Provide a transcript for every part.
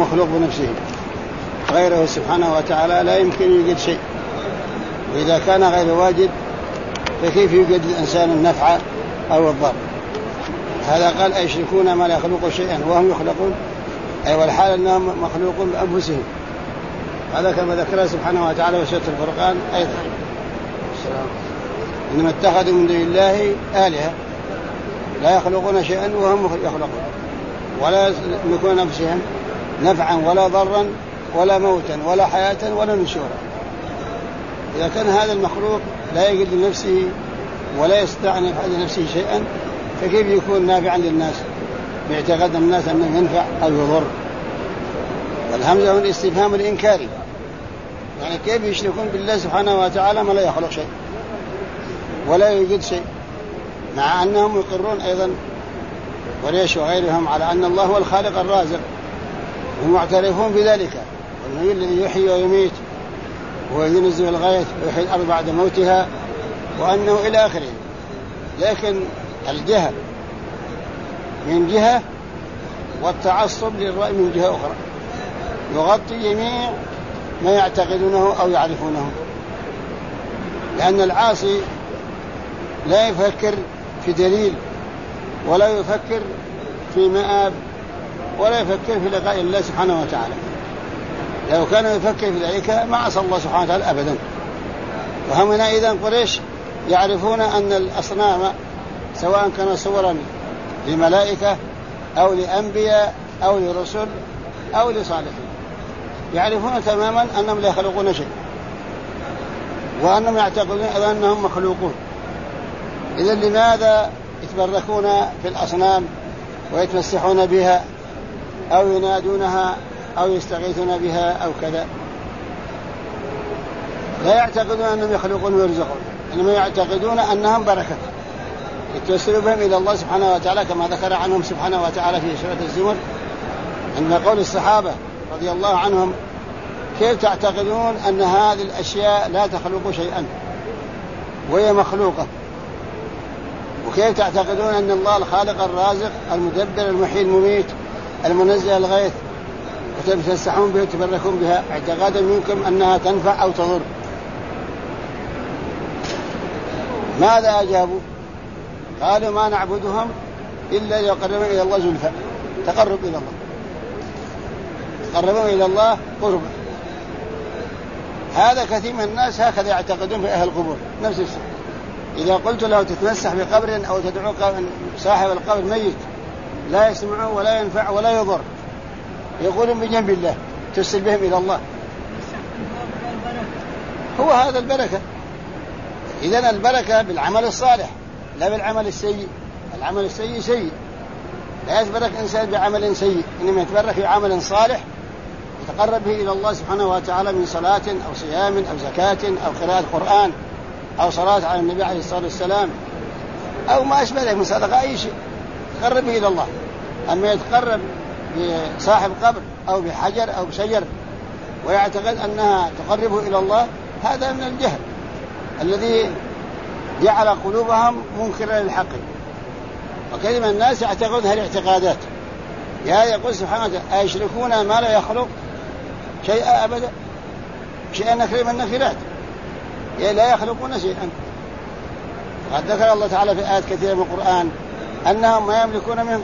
مخلوق بنفسه، غيره سبحانه وتعالى لا يمكن يوجد شيء، وإذا كان غير واجد فكيف يوجد الإنسان النفع أو الضر؟ هذا قال أيشركون ما لا يخلق شيئا وهم يخلقون، أي والحال أنهم مخلوقون بأنفسهم. هذا كما ذكره سبحانه وتعالى في سورة الفرقان أيضا، إنما اتخذوا من دون الله آلهة لا يخلقون شيئا وهم يخلقون، ولا يملكون أنفسهم نفعا ولا ضرا ولا موتا ولا حياة ولا نشورا. إذا كان هذا المخلوق لا يجد لنفسه ولا يستطيع أن يفعل لنفسه شيئا، فكيف يكون نافعا للناس باعتقاد الناس أنه ينفع أو يضر؟ والهمزة هو الاستفهام الإنكاري، يعني كيف يشركون بالله سبحانه وتعالى ما لا يخلق شيء ولا يوجد شيء، مع أنهم يقرون أيضا وليش وغيرهم على أن الله هو الخالق الرازق، ومعترفون بذلك، وأنه الذي يحيي ويميت وينزل الغيث ويحيي الأرض بعد موتها، وأنه إلى آخره. لكن الجهل من جهة والتعصب للرأي من جهة أخرى يغطي جميع ما يعتقدونه أو يعرفونه، لأن العاصي لا يفكر في دليل ولا يفكر في مآب ولا يفكر في لقاء الله سبحانه وتعالى. لو كان يفكر في ذلك ما عصى الله سبحانه وتعالى أبدا. وهم إذن قريش يعرفون أن الأصنام سواء كان صورا لملائكة أو لأنبياء أو لرسل أو لصالحين، يعرفون تماما أنهم لا يخلقون شيء، وأنهم يعتقدون أنهم مخلوقون. إذن لماذا يتبركون في الأصنام ويتمسحون بها أو ينادونها أو يستغيثون بها أو كذا؟ لا يعتقدون أنهم يخلقون ويرزقون، إنما يعتقدون أنهم بركة يتوسل بهم إلى الله سبحانه وتعالى، كما ذكر عنهم سبحانه وتعالى في سورة الزمر عندما قول الصحابة رضي الله عنهم: كيف تعتقدون أن هذه الأشياء لا تخلق شيئا وهي مخلوقة؟ وكيف تعتقدون أن الله الخالق الرازق المدبر المحيي المميت المنزل الغيث وتتمسحون بها وتبركون بها اعتقادا منكم أنها تنفع أو تضر؟ ماذا أجابوا؟ قالوا: ما نعبدهم إلا ليقربون إلى الله زلفى، تقرب إلى الله، تقربون إلى الله قربا. هذا كثير من الناس هكذا يعتقدون في أهل القبور، نفس الشيء. إذا قلت له تتمسح بقبر أو تدعو صاحب القبر ميت لا يسمع ولا ينفع ولا يضر، يقولون بجنب الله، ترسل بهم إلى الله. هو هذا البركة. إذن البركة بالعمل الصالح لا بالعمل السيء. العمل السيء سيء، لا يتبرك إنسان بعمل سيء، إنما يتبرك بعمل صالح يتقرب به إلى الله سبحانه وتعالى من صلاة أو صيام أو زكاة أو قراءة قرآن أو صلاة على النبي عليه الصلاة والسلام أو ما أشبه ذلك من صدقة، أي شيء يتقرب به إلى الله. أما يتقرب بصاحب قبر أو بحجر أو بشجر ويعتقد أنها تقربه إلى الله، هذا من الجهل الذي جعل قلوبهم منكرة للحق. وكثير من الناس يعتقد هذه الاعتقادات. يقول سبحانه وتعالى: أيشركون ما لا يخلق شيئا أبدا، شيئا نكرة من النكرات، لا يخلقون شيئا. وقد ذكر الله تعالى في آيات كثيرة من القرآن أنهم ما يملكون من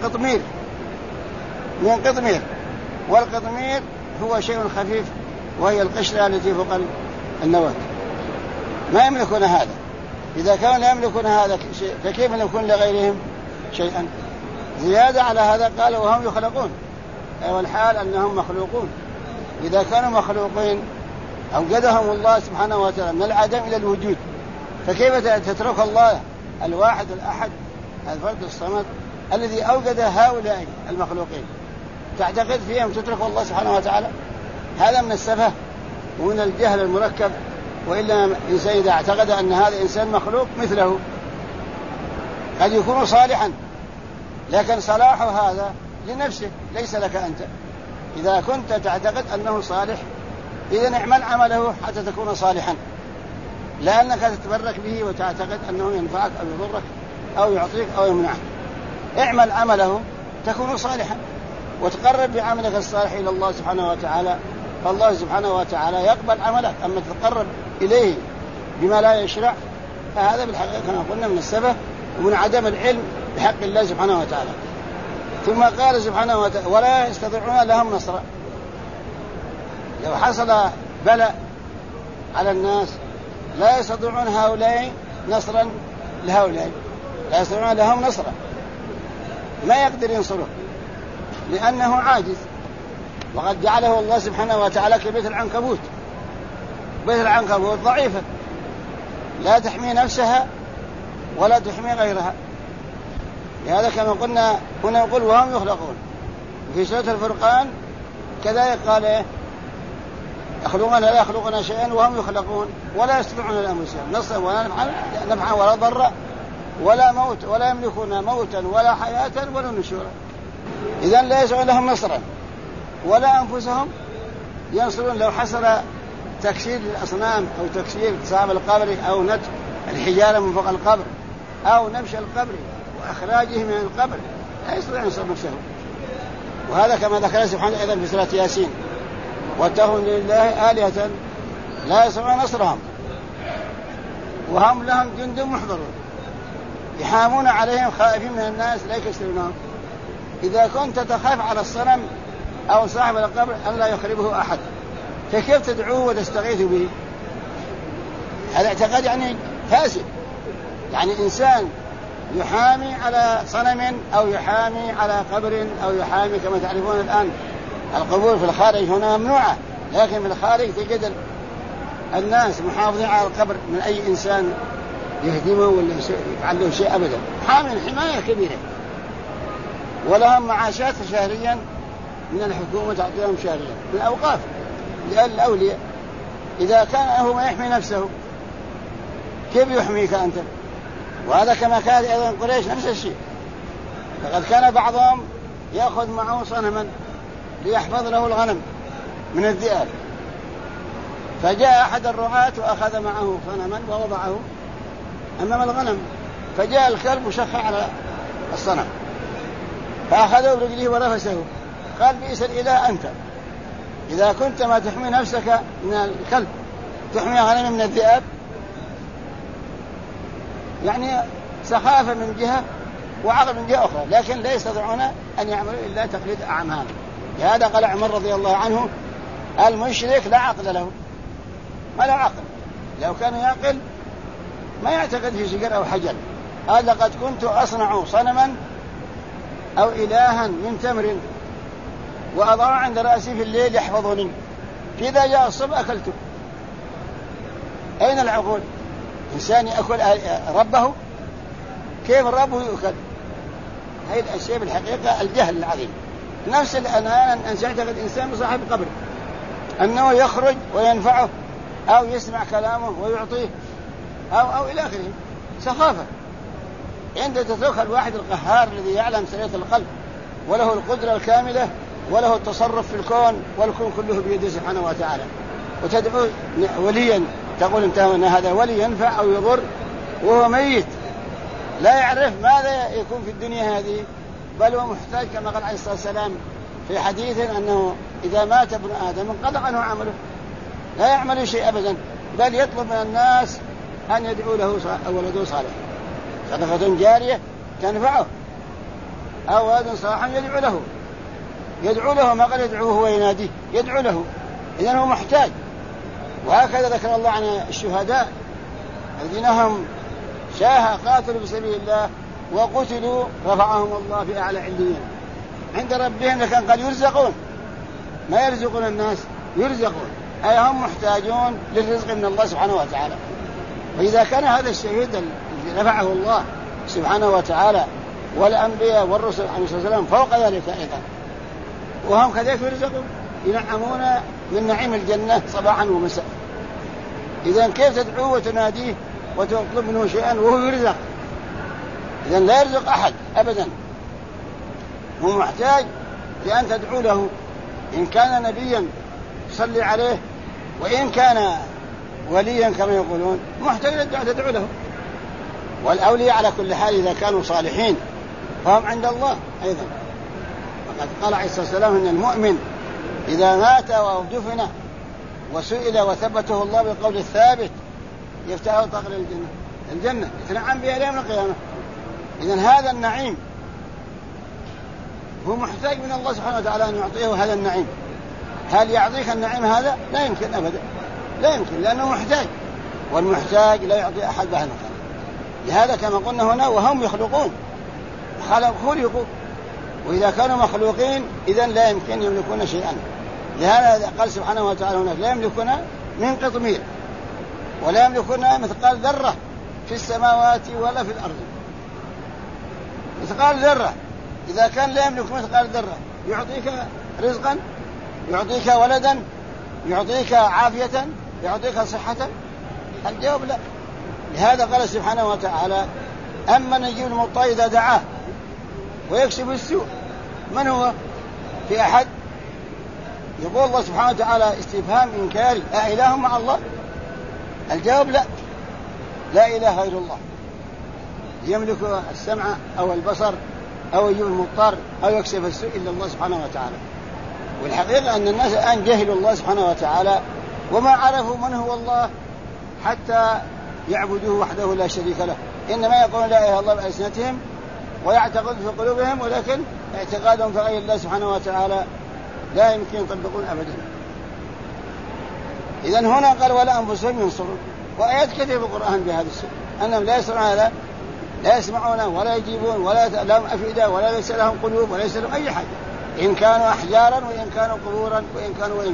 قطمير، والقطمير هو شيء خفيف وهي القشرة التي فوق النواة، ما يملكون هذا. إذا كانوا لا يملكون هذا شيء فكيف يكون لغيرهم شيئا؟ زيادة على هذا قال: وهم يخلقون، والحال أنهم مخلوقون. إذا كانوا مخلوقين أوجدهم الله سبحانه وتعالى من العدم إلى الوجود، فكيف تترك الله الواحد الأحد الفرد الصمد الذي أوجد هؤلاء المخلوقين تعتقد فيهم تترك الله سبحانه وتعالى؟ هذا من السفه ومن الجهل المركب. وإلا الإنسان إذا اعتقد أن هذا إنسان مخلوق مثله قد يكون صالحا، لكن صلاحه هذا لنفسه ليس لك أنت. إذا كنت تعتقد أنه صالح إذن اعمل عمله حتى تكون صالحا، لأنك تتبرك به وتعتقد أنه ينفعك أو يضرك أو يعطيك أو يمنعك. اعمل عمله تكون صالحا. وتقرب بعملك الصالح إلى الله سبحانه وتعالى، فالله سبحانه وتعالى يقبل عملك. أما تتقرب إليه بما لا يشرع فهذا بالحقيقة كما قلنا من السفه ومن عدم العلم بحق الله سبحانه وتعالى. ثم قال سبحانه وتعالى ولا يستطيعون لهم نصرا. لو حصل بلاء على الناس لا يستطيعون هؤلاء نصرا لهؤلاء، لا يستطيعون لهم نصرا، ما يقدر ينصره لأنه عاجز. وقد جعله الله سبحانه وتعالى كبيت العنكبوت. بيت العنكبوت ضعيفة لا تحمي نفسها ولا تحمي غيرها. لهذا كما قلنا هنا يقول وهم يخلقون. في سورة الفرقان كذلك قال يخلقون لا يخلقون شيئا وهم يخلقون ولا يستطيعون لأنفسهم نصرا ولا نفعا ولا ضرا ولا موت ولا يملكون موتا ولا حياة ولا نشورا. إذن لا يسعون لهم نصرا ولا أنفسهم ينصرون. لو حصل تكسير الأصنام أو تكسير صعب القبر أو نتف الحجارة من فوق القبر أو نبش القبر وأخراجه من القبر لا يستطيع ينصر نفسه. وهذا كما ذكر سبحانه أيضا في سورة ياسين واتخذوا لله آلهة لا يستطيعون نصرهم وهم لهم جند محضرون يحامون عليهم خائفين من الناس لا يكسرونهم. إذا كنت تخاف على الصنم أو صاحب القبر أن لا يخربه أحد فكيف تدعوه وتستغيث به؟ هذا اعتقاد يعني فاسد. يعني إنسان يحامي على صنم أو يحامي على قبر أو يحامي كما تعرفون الآن القبور في الخارج هنا ممنوعة، لكن في الخارج تجد الناس محافظين على القبر من أي إنسان يهدمه ولا يفعل له شيء أبدا. حامي حماية كبيرة ولهم معاشات شهريا من الحكومة تعطيهم شهريا من الأوقاف لأن الأولياء. إذا كان هو ما يحمي نفسه كيف يحميك أنت؟ وهذا كما كان أيضا قريش نفس الشيء. فقد كان بعضهم يأخذ معه صنما ليحفظ له الغنم من الذئاب، فجاء أحد الرعاة وأخذ معه صنما ووضعه أمام الغنم، فجاء الكلب وشخ على الصنم فأخذه برجله ورفسه. قال بئس الإله أنت إذا كنت ما تحمي نفسك من الكلب تحمي غنم من الذئاب. يعني سخافة من جهة وعقل من جهة أخرى، لكن لا يستطيعون أن يعملوا إلا تقليد أعمال. لهذا قال عمر رضي الله عنه المشرك لا عقل له، ما له عقل. لو كان يعقل ما يعتقد في شجر أو حجر. قال لقد كنت أصنع صنما أو إلها من تمر وأضع عند رأسي في الليل يحفظني، فإذا جاء الصبح أكلته. أين العقول؟ إنسان يأكل ربه، كيف الرب يؤكل؟ هذه الأشياء بالحقيقة الجهل العظيم. نفس الآن أن يعتقد إنسان صاحب قبر أنه يخرج وينفعه أو يسمع كلامه ويعطيه أو إلى آخره. سخافة. عند تترك الواحد القهار الذي يعلم سرية القلب وله القدرة الكاملة وله التصرف في الكون والكون كله بيده سبحانه وتعالى، وتدعو وليا تقول انت أن هذا ولي ينفع أو يضر وهو ميت لا يعرف ماذا يكون في الدنيا هذه، بل هو محتاج كما قال عليه الصلاة والسلام في حديث أنه إذا مات ابن آدم انقطع عنه عمله، لا يعمل شيء أبدا، بل يطلب من الناس أن يدعو له ولده صالح، صدقة جارية تنفعه أو ولد صالح يدعو له ما قال يدعوه ويناديه، يدعو له. إذن هو محتاج. وهكذا ذكر الله عن الشهداء الذين هم قاتلوا في سبيل الله وقتلوا رفعهم الله في أعلى عليين عند ربهم، لكن قد يرزقون ما يرزقون الناس، يرزقون أي هم محتاجون للرزق من الله سبحانه وتعالى. وإذا كان هذا الشهيد الذي رفعه الله سبحانه وتعالى والأنبياء والرسل عليه الصلاة والسلام فوق ذلك أيضا وهم كذلك يرزقون ينعمون من نعيم الجنة صباحا ومساء. إذن كيف تدعوه وتناديه وتطلب منه شيئا وهو يرزق؟ إذن لا يرزق أحد أبدا، هو محتاج لأن تدعو له. إن كان نبيا تصلي عليه، وإن كان وليا كما يقولون محتاج تدعو له. والأولياء على كل حال إذا كانوا صالحين فهم عند الله أيضا. وقد قال عليه الصلاة والسلام إن المؤمن إذا مات أو دفن وسئل وثبته الله بالقول الثابت يفتح له طاقة الجنة يتنعم بها إلى يوم القيامة. إذن هذا النعيم هو محتاج من الله سبحانه وتعالى أن يعطيه هذا النعيم. هل يعطيك النعيم هذا؟ لا يمكن أبدا، لا يمكن، لأنه محتاج، والمحتاج لا يعطي أحد بهذا المكان. لهذا كما قلنا هنا وهم يخلقون، خلقوا، وإذا كانوا مخلوقين إذن لا يمكن يملكون شيئا. لهذا قال سبحانه وتعالى هناك لا يملكون من قطمير ولا يملكون مثقال ذرة في السماوات ولا في الأرض. مثقال ذرة، إذا كان لا يملك مثقال ذرة يعطيك رزقا، يعطيك ولدا، يعطيك عافية، يعطيك صحة؟ الجواب لا. لهذا قال سبحانه وتعالى أمن يجيب المضطر إذا دعاه ويكشف السوء، من هو؟ في أحد؟ يقول الله سبحانه وتعالى استفهام إنكاري أإله مع الله؟ الجواب لا، لا إله غير الله يملك السمع أو البصر أو يجيب المضطر أو يكشف السوء إلا الله سبحانه وتعالى. والحقيقة أن الناس الآن جهلوا الله سبحانه وتعالى وما عرفوا من هو الله حتى يعبدوه وحده لا شريك له. إنما يقولون لا إله إلا الله بألسنتهم ويعتقد في قلوبهم، ولكن اعتقادهم في غير الله سبحانه وتعالى لا يمكن يطبقون أبدا. إذن هنا قال ولا أنفسهم ينصرون، وآيات كثيرة في القرآن بهذا الشيء أنهم لا يسمعون هذا، لا يسمعون ولا يجيبون ولا لهم أفئدة ولا ليس لهم قلوب ولا ليس لهم أي حاجة، إن كانوا أحجارا وإن كانوا قبورا وإن كانوا.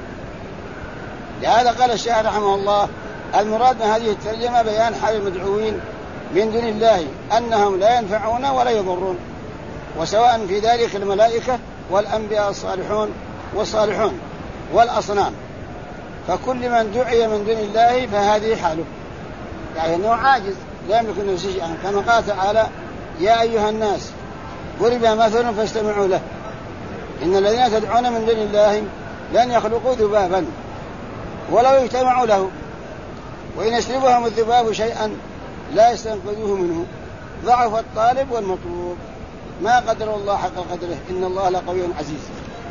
لهذا قال الشيخ رحمه الله المراد من هذه الترجمة بيان حال المدعوين من دون الله أنهم لا ينفعون ولا يضرون، وسواء في ذلك الملائكة والأنبياء الصالحون والصالحون والأصنام. فكل من دعي من دون الله فهذه حاله، يعني أنه عاجز لا يملك نفسه شيئا، كما قال تعالى يا أيها الناس ضرب مثل فاستمعوا له إن الذين تدعون من دون الله لن يخلقوا ذبابا ولو يجتمعوا له وإن يسلبهم الذباب شيئا لا يستنقذوه منه ضعف الطالب والمطلوب ما قدر الله حق قدره إن الله لقوي عزيز.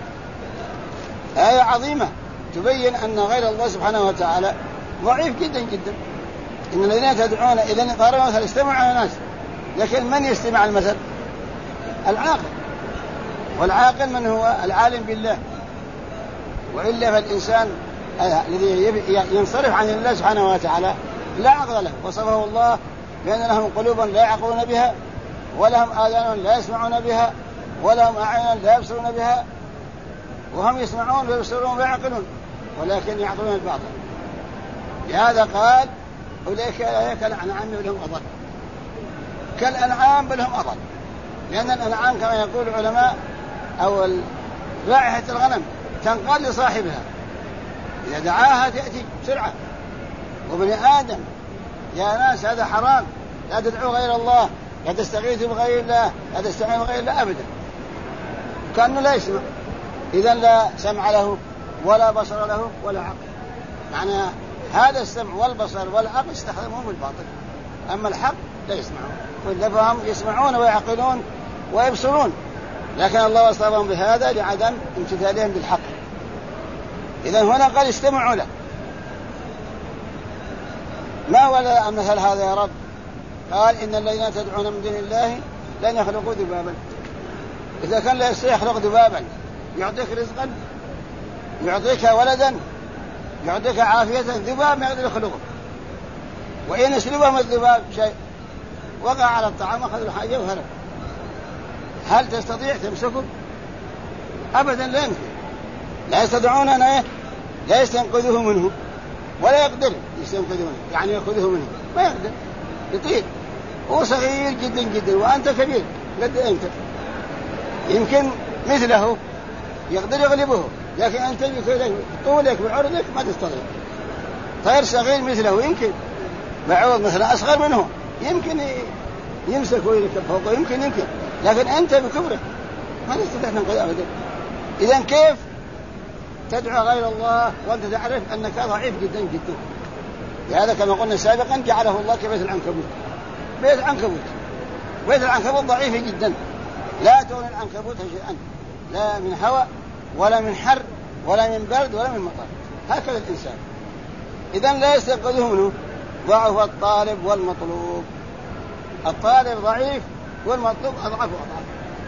آية عظيمة تبين أن غير الله سبحانه وتعالى ضعيف جدا جدا. إن الذين تدعون إذا قارنوا مثل استمع على الناس، لكن من يستمع المثل؟ العاقل، والعاقل من هو؟ العالم بالله. وإلا فالإنسان الذي ينصرف عن الله سبحانه وتعالى لا عقل له. وصفه الله بأن لهم قلوبا لا يعقلون بها ولهم آذان لا يسمعون بها ولهم أعين لا يبصرون بها، وهم يسمعون ويبصرون ويعقلون ولكن يعقلون الباطل. لهذا قال أولئك كالأنعام بل هم أضل، كالأنعام بل هم أضل، لأن الأنعام كما يقول العلماء أو رائحة الغنم تنقل لصاحبها، إذا دعاها تأتي بسرعة. وابن آدم يا ناس هذا حرام، لا تدعوا غير الله، لا تستغيثوا بغير الله، لا تستعينوا بغير الله أبدا، كأنه لا يسمع. إذن لا سمع له ولا بصر له ولا عقل. معنى هذا السمع والبصر والعقل استخدموه بالباطل، أما الحق لا يسمعون، وإلا فهم يسمعون ويعقلون ويبصرون، لكن الله وصفهم بهذا لعدم امتثالهم بالحق. إذن هنا قال استمعوا له. ما ولا مثل هذا يا رب؟ قال إن الذين تدعون من دون الله لن يخلقوا ذبابا. إذا كان لا يستطيع يخلق ذبابا يعطيك رزقا، يعطيك ولدا، يعطيك عافية، ذباب ما يقدر يخلقه. وإن يسلبهم الذباب شيء وقع على الطعام أخذ الحاجة وهرب، هل تستطيع تمسكه؟ أبدا لا يمكن. لا يستطيعون أن لا يستنقذوه منه ولا يقدر يستنقذونه، يعني يأخذه منه ما يقدر، يطير. هو صغير جدا جدا وأنت كبير قد أنت، يمكن مثله يقدر يغلبه، لكن أنت بطولك بعرضك ما تستطيع. طير صغير مثله يمكن بعوض مثلا أصغر منه يمكن يمسك ويركب فوقه، يمكن، لكن أنت بكبرك ما تستطيع تنقذه أبدا. إذن كيف تدعو غير الله وأنت تعرف أنك ضعيف جدا جدا؟ لهذا كما قلنا سابقا جعله الله كبيت العنكبوت، بيت العنكبوت ضعيف جدا، لا تغني العنكبوت شيئا لا من هواء ولا من حر ولا من برد ولا من مطر. هكذا الإنسان. إذن لا يستنقذه منه. ضعف الطالب والمطلوب. الطالب ضعيف والمطلوب أضعف وأضعف.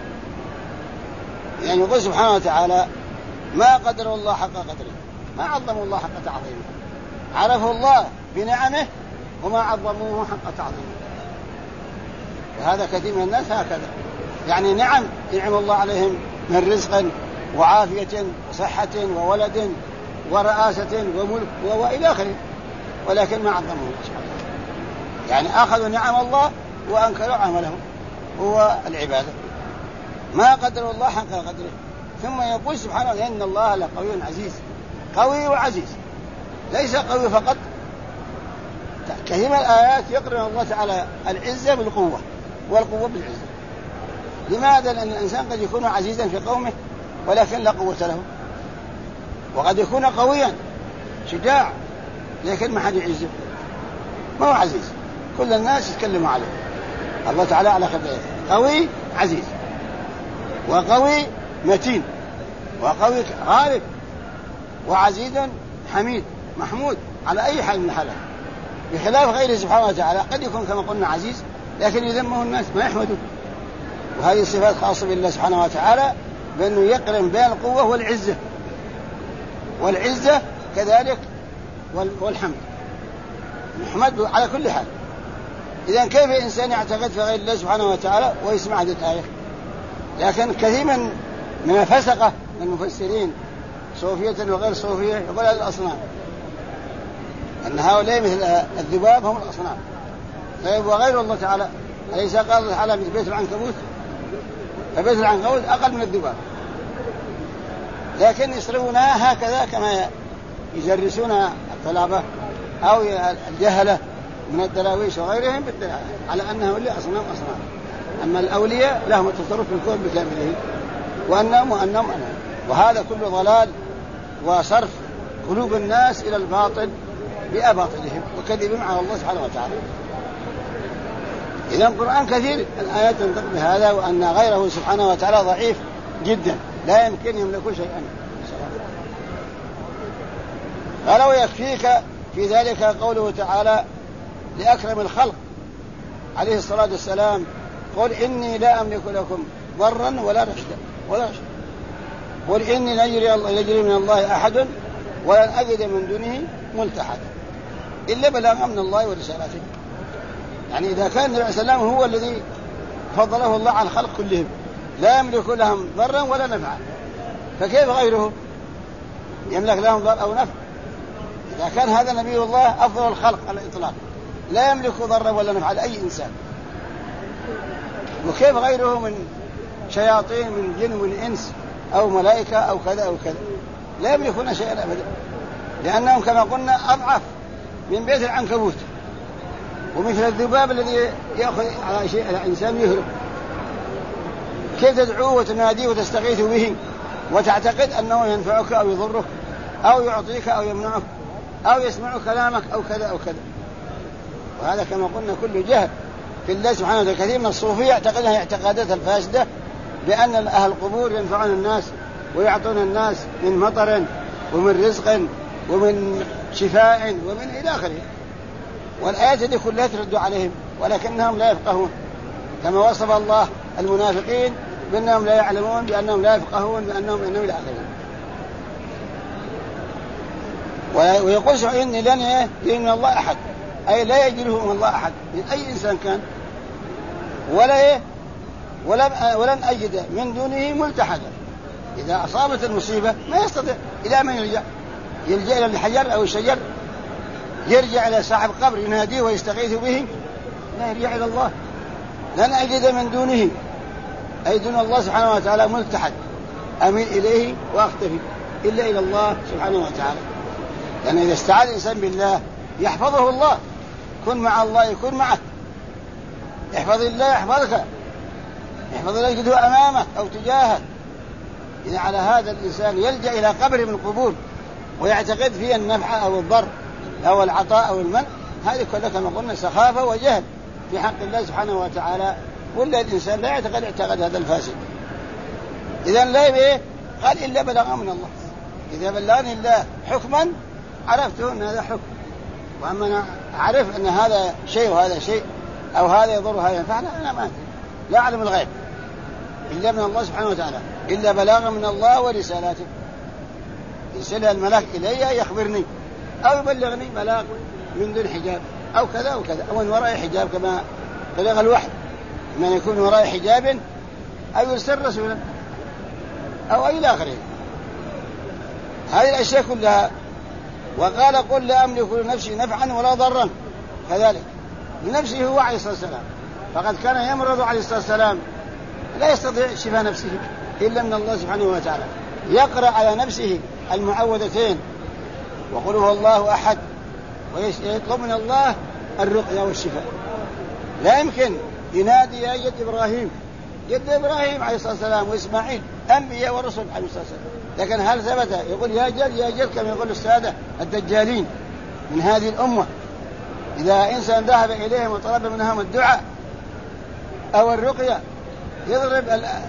يعني يقول سبحانه وتعالى ما قدر الله حق قدره، ما عظموا الله حق تعظيمه. عرفوا الله بنعمه وما عظموه حق تعظيمه. وهذا كثير من الناس هكذا، يعني نعم ينعم الله عليهم من رزق وعافية وصحة وولد ورئاسة وملك وإلى آخره، ولكن ما عظموه سبحانه. يعني أخذوا نعم الله وأنكروا عمله هو العبادة. ما قدر الله حق قدره. ثم يقول سبحانه إن الله لقوي عزيز. قوي وعزيز، ليس قوي فقط. كثير من الآيات يقرن الله تعالى العزة بالقوة والقوة بالعزة. لماذا؟ لأن الإنسان قد يكون عزيزا في قومه ولكن لا قوة له، وقد يكون قويا شجاع لكن ما حد يعزه، ما هو عزيز، كل الناس يتكلموا عليه. الله تعالى على خبره قوي عزيز، وقوي متين، وقوي غالب، وعزيز حميد محمود على أي حال من الحالات، بخلاف غيره سبحانه وتعالى قد يكون كما قلنا عزيز لكن يذمه الناس ما يحمده. وهذه الصفات خاصة بالله سبحانه وتعالى، بأنه يقرن بين القوة والعزة، والعزة كذلك والحمد محمد على كل حال. إذن كيف إنسان يعتقد في غير الله سبحانه وتعالى ويسمع هذه الآية؟ لكن كثير من الفسقة من المفسرين صوفية وغير صوفية يقول هذه الأصنام، أن هؤلاء مثل الذباب هم الأصنام. طيب وغير الله تعالى أليس قال الله تعالى بيت العنكبوت؟ فبيت العنكبوت أقل من الذباب، لكن يصرفونها هكذا كما يجرسون الطلبة أو الجهلة من الدراويش وغيرهم على أنهم اللي أصنام. أما الأولياء لهم التصرف في الكون بكامله، وأنهم وهذا كله ضلال وصرف قلوب الناس إلى الباطل بأباطلهم وكذبهم على الله سبحانه وتعالى. إذن القرآن كثير الآيات تنطق بهذا، وأن غيره سبحانه وتعالى ضعيف جدا لا يمكن يملك شيئا. فلو يكفيك في ذلك قوله تعالى لأكرم الخلق عليه الصلاة والسلام قل إني لا أملك لكم ضرا ولا رشدا قل إني لا يجري من الله أحد ولن أجد من دونه ملتحدا إلا بلاغا من الله ورسالته. يعني إذا كان النبي صلى الله عليه وسلم هو الذي فضله الله على الخلق كلهم لا يملك لهم ضرا ولا نفعا، فكيف غيره يملك لهم ضر أو نفع؟ إذا كان هذا نبي الله أفضل الخلق على الإطلاق لا يملك ضرا ولا نفعا لأي إنسان، وكيف غيره من شياطين من جن ومن إنس أو ملائكة أو كذا أو كذا لا يملكون شيئا أبدا، لأنهم كما قلنا أضعف من بيت العنكبوت، ومثل الذباب الذي يأخذ على شيء على إنسان يهرب. كيف تدعوه وتناديه وتستغيث به وتعتقد أنه ينفعك أو يضرك أو يعطيك أو يمنعك أو يسمع كلامك أو كذا أو كذا؟ وهذا كما قلنا كله جهل في الله سبحانه وتعالى. كثير من الصوفية يعتقدها اعتقادات الفاسدة بأن أهل القبور ينفعون الناس ويعطون الناس من مطر ومن رزق ومن شفاء ومن إلى آخره، والآيات دي كلها ترد عليهم ولكنهم لا يفقهون، كما وصف الله المنافقين بأنهم لا يعلمون بأنهم لا يفقهون بأنهم إنهم إلى آخره. ويقول إني لن يجري من الله أحد، أي لا يجريه من الله أحد من أي إنسان كان ولن أجد من دونه ملتحدا. إذا أصابت المصيبة ما يستطيع إلى من يلجأ إلى الحجر أو الشجر، يرجع إلى صاحب قبر يناديه ويستغيث به، لا يرجع إلى الله. لن أجد من دونه أي دون الله سبحانه وتعالى ملتحد أميل إليه وأختفي إلا إلى الله سبحانه وتعالى. لأن إذا استعاذ الإنسان بالله يحفظه الله، كن مع الله يكون معك، احفظ الله يحفظك، احفظ الله يجده أمامك أو تجاهك. إذا على هذا الإنسان يلجأ إلى قبر من القبور ويعتقد فيه النفع أو الضر أو العطاء أو المنع، هذه كلها كما قلنا سخافة وجهل في حق الله سبحانه وتعالى، ولا الإنسان لا يعتقد اعتقاد هذا الفاسد. إذن لا إيه؟ قال إلا بلغ من الله. إذا بلغني الله حكما عرفته أن هذا حكم، وأما أنا أعرف أن هذا شيء وهذا شيء أو هذا يضر وهذا ينفع، أنا ما أدري، لا أعلم الغيب إلا من الله سبحانه وتعالى، إلا بلاغ من الله ورسالاته. يرسل الملاك إلي يخبرني أو يبلغني بلاغ من دون حجاب أو كذا أو كذا، أو من وراء حجاب كما بلغ الوحي، من يكون وراء حجاب أو يرسل رسولا أو إلى آخره. هذه الأشياء كلها. وقال قل لا أملك لنفسي نفعا ولا ضرا، كذلك لنفسه هو عليه الصلاة والسلام، فقد كان يمرض عليه الصلاة والسلام لا يستطيع شفاء نفسه إلا من الله سبحانه وتعالى، يقرأ على نفسه المعوذتين وقل هو الله أحد، ويطلب من الله الرقية والشفاء. لا يمكن ينادي يا جد إبراهيم، جد إبراهيم عليه الصلاة والسلام وإسماعيل أنبياء ورسل عليه الصلاة والسلام، لكن هل ثبت يقول يا جد يا جد كما يقول السادة الدجالين من هذه الأمة؟ إذا إنسان ذهب إليهم وطلب منهم الدعاء أو الرقية يضرب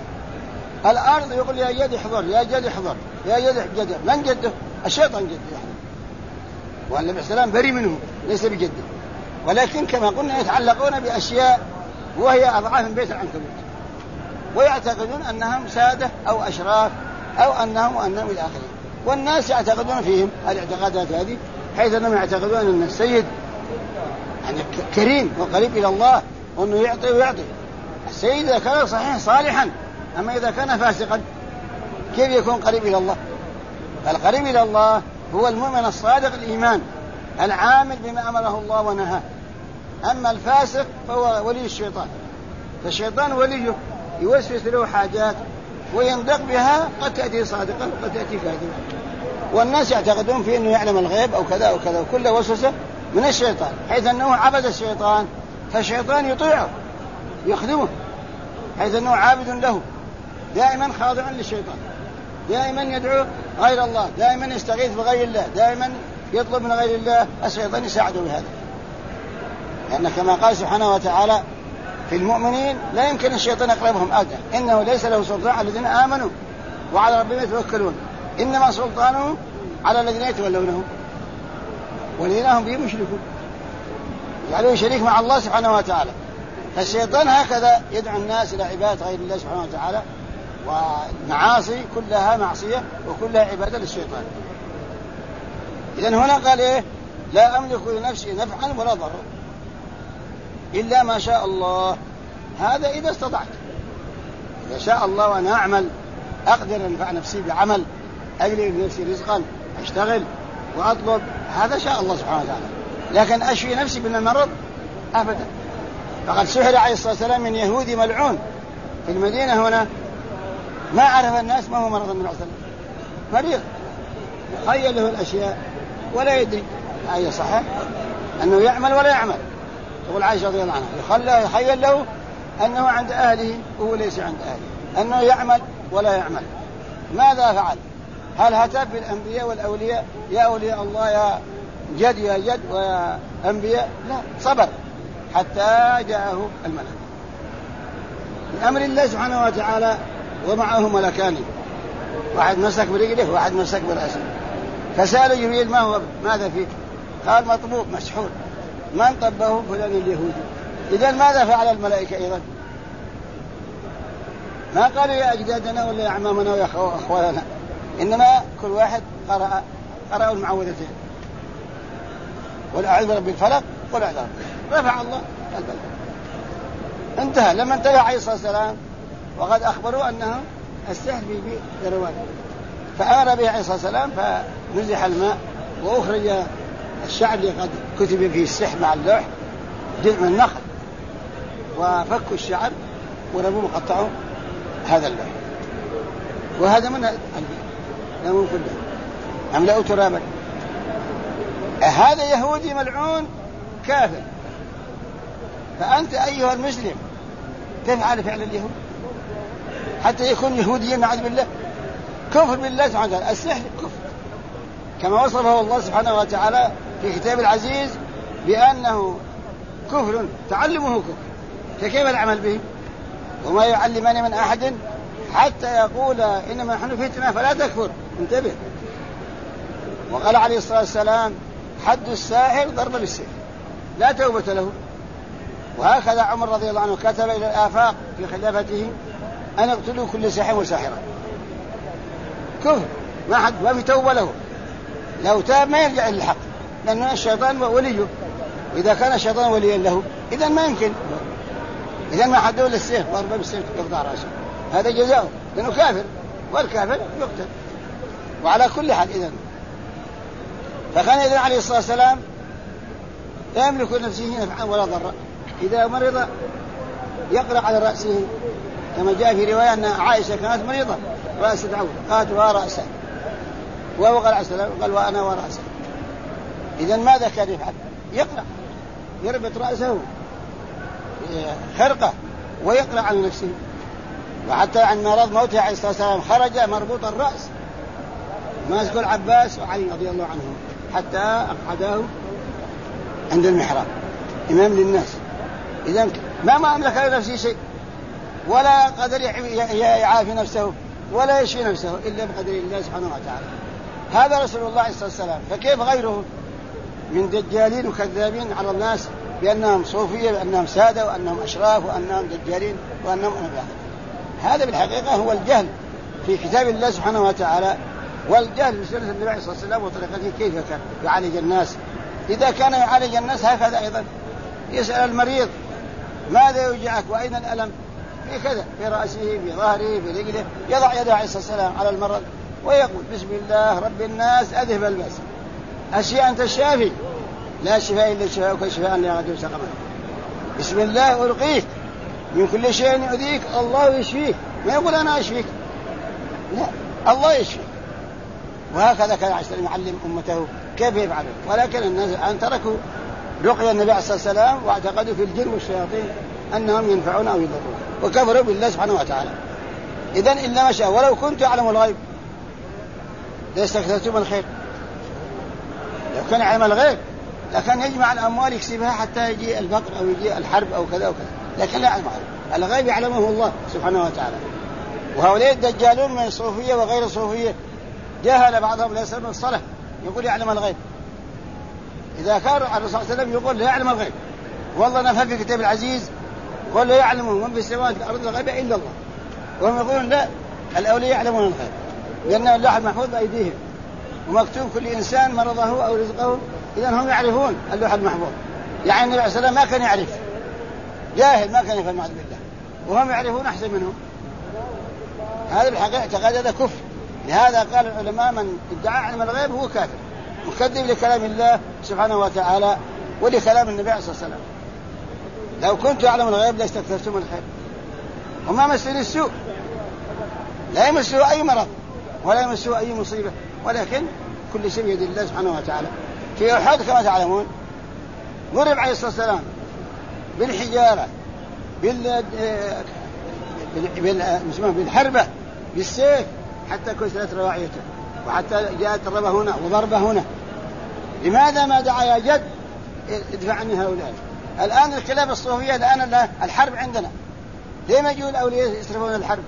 الأرض يقول يا جد احضر يا جد احضر يا جد جد. من جده؟ الشيطان جده يعني. والنبي عليه السلام بريء منه ليس بجده، ولكن كما قلنا يتعلقون بأشياء وهي أضعاف من بيت العنكبوت، ويعتقدون أنهم سادة أو أشراف أو أنهم إلى آخره. والناس يعتقدون فيهم الاعتقادات هذه، حيث أنهم يعتقدون أن السيد يعني كريم وقريب إلى الله، وأنه يعطي ويعطي. السيد إذا كان صحيح صالحا، أما إذا كان فاسقا كيف يكون قريب إلى الله؟ القريب إلى الله هو المؤمن الصادق الإيمان العامل بما أمره الله ونهاه. أما الفاسق فهو ولي الشيطان، فالشيطان وليه يوسوس له حاجات وينطق بها، قد تأتي صادقا وقد تأتي كاذبا. والناس يعتقدون في أنه يعلم الغيب أو كذا أو كذا، وكل وسوسة من الشيطان، حيث أنه عبد الشيطان فالشيطان يطيعه يخدمه، حيث أنه عابد له دائما خاضع للشيطان، دائما يدعو غير الله، دائما يستغيث بغير الله، دائما يطلب من غير الله. الشيطان يساعده بهذا، لأن كما قال سبحانه وتعالى في المؤمنين لا يمكن الشيطان يقربهم أبدا، إنه ليس له سلطان على الذين آمنوا وعلى ربهم يتوكلون، إنما سلطانه على الذين يتولونه والذين هم به مشركون، يجعلون شريك مع الله سبحانه وتعالى. فالشيطان هكذا يدعو الناس إلى عبادة غير الله سبحانه وتعالى، والمعاصي كلها معصية وكلها عبادة للشيطان. إذن هنا قال إيه؟ لا أملك لنفسي نفعا ولا ضرا إلا ما شاء الله. هذا إذا استطعت، إذا شاء الله وأنا أعمل أقدر أنفع نفسي بعمل، أجلب لنفسي رزقا، أشتغل وأطلب، هذا شاء الله سبحانه وتعالى. لكن أشفي نفسي من المرض أبدا. فقد سحر عليه الصلاة والسلام من يهودي ملعون في المدينة هنا، ما عرف الناس ما هو مرض النبي صلى الله عليه وسلم، مريض يخيل له الأشياء ولا يدري. أي صحيح أنه يعمل ولا يعمل. تقول عائشة رضي الله عنها يخيل له أنه عند أهله وهو ليس عند أهله، أنه يعمل ولا يعمل. ماذا فعل؟ هل هتف بالأنبياء والأولياء يا أولياء الله يا جد يا جد ويا أنبياء؟ لا، صبر حتى جاءه الملك بأمر الله سبحانه وتعالى، ومعه ملكان، واحد مسك برجله وواحد مسك برأسه، فسأل جبريل ما هو ماذا فيك؟ قال مطبوب مسحور. من طبه؟ فلان اليهودي. إذن ماذا فعل الملائكة أيضا؟ ما قالوا يا أجدادنا ولا يا أعمامنا ويا أخواننا، إنما كل واحد قرأوا المعوذتين، قل أعوذ برب الفلق قل أعوذ برب، رفع الله البلاء، انتهى. لما انتهى عليه الصلاة والسلام وقد أخبروا أنه السحر بذروات، فأمر به عليه الصلاة والسلام فنزح الماء وأخرج الشعر اللي قد كتب فيه السحر مع اللوح، جزء من النخل، وفكوا الشعر ورموا قطعوا هذا اللوح، وهذا من لهم كله أملأوا ترابا. هذا يهودي ملعون كافر، فأنت أيها المسلم تفعل فعل اليهود حتى يكون يهوديا نعوذ بالله؟ كفر بالله سبحانه وتعالى. السحر كفر كما وصفه الله سبحانه وتعالى في كتاب العزيز بأنه كفر تعلمه كفر، فكيف العمل به؟ وما يعلمان من أحد حتى يقول إنما نحن فتنة فلا تكفر، انتبه. وقال عليه الصلاة والسلام حد الساحر ضرب بالسيف لا توبة له. وهكذا عمر رضي الله عنه كتب إلى الآفاق في خلافته أن اقتلوا كل ساحر وساحرة، كفر، ما في توبة له، لو تاب ما يرجع إلى الحق، لأن الشيطان وليه، وإذا كان الشيطان وليا له إذن ما يمكن، إذن ما حدوا للسيف ضرب بالسيف يقطع رأسه، هذا جزاؤه لأنه كافر، والكافر يقتل. وعلى كل حال إذن فكان إذن عليه الصلاة والسلام لا يملك نفسه نفعا ولا ضرا، إذا مرض يقرأ على رأسه، كما جاء في رواية أن عائشة كانت مريضة رأس تعود قالت ورأسه، وهو قال عليه السلام قال وأنا ورأسه. إذن ماذا كان يفعل؟ يقرأ، يربط رأسه خرقة ويقرأ على نفسه. وحتى عن مرض موته عليه الصلاة والسلام خرج مربوط الرأس ماسك العباس وعلي رضي الله عنهم حتى أقعداه عند المحراب إمام للناس. إذن ما أملك لنفسه شيء، ولا قدر يعافي نفسه ولا يشفي نفسه إلا بقدر الله سبحانه وتعالى. هذا رسول الله عليه الصلاة والسلام، فكيف غيره من دجالين وكذابين على الناس بأنهم صوفية وأنهم سادة وأنهم أشراف وأنهم دجالين وأنهم أنبياء. هذا بالحقيقة هو الجهل في كتاب الله سبحانه وتعالى، والجهل بسنة النبي عليه الصلاة والسلام وطريقته كيف كان يعالج الناس. إذا كان يعالج الناس هكذا أيضا يسأل المريض ماذا يوجعك وأين الألم، في كذا في رأسه في ظهره في رجله، يضع يده عليه الصلاة والسلام على المرض ويقول بسم الله رب الناس أذهب البأس أشياء أنت الشافي لا شفاء إلا شفاءك شفاء لا يغادر سقما. بسم الله أرقيك من كل شيء يؤذيك الله يشفيك، ما يقول أنا أشفيك، لا الله يشفيك. وهكذا كان عليه السلام يعلم أمته كيف يفعلون. ولكن الناس الآن تركوا رقي النبي عليه الصلاة والسلام واعتقدوا في الجن والشياطين أنهم ينفعون أو يضرون، وكفروا بالله سبحانه وتعالى. إذن إلا ما شاء، ولو كنت أعلم الغيب لاستكثرت من الخير، لو كان علم الغيب لكن يجمع الأموال يكسبها حتى يجي الفقر أو يجي الحرب أو كذا وكذا، لكن لا يعلم الغيب، يعلمه الله سبحانه وتعالى. وهؤلاء الدجالون من الصوفية وغير الصوفية جاهل بعضهم لا يسلم الصلاة يقول يعلم الغيب. إذا كان الرسول صلى الله عليه وسلم يقول لا يعلم الغيب، والله نفى في كتاب العزيز قال لا يعلمه من في السماوات والأرض الغيب إلا الله، وهم يقولون لا الأولياء يعلمون الغيب لأن اللوح المحفوظ بأيديهم ومكتوب كل إنسان مرضه أو رزقه، إذا هم يعرفون اللوح المحفوظ. يعني النبي عليه الصلاة والسلام ما كان يعرف، جاهل ما كان يفهم معذ بالله، وهم يعرفون أحسن منهم. هذا بالحقيقة اعتقاد هذا كفر. لهذا قال العلماء من ادعى علم الغيب هو كافر مكذب لكلام الله سبحانه وتعالى ولكلام النبي عليه الصلاة والسلام. لو كنت أعلم الغيب لاستكثرت من الخير وما مسني السوء، لا يمسه أي مرض ولا يمسه أي مصيبة، ولكن كل شيء بيد الله سبحانه وتعالى. في أحد كما تعلمون ضرب عليه الصلاة والسلام بالحجارة بالحربة بالسيف حتى كسرت رواعيته، وحتى جاءت الربة هنا وضربة هنا. لماذا ما دعا يا جد ادفع عني هؤلاء؟ الآن الكلاب الصوفية الآن الحرب عندنا، ليه ما يجوا الأولياء يصرفون الحرب؟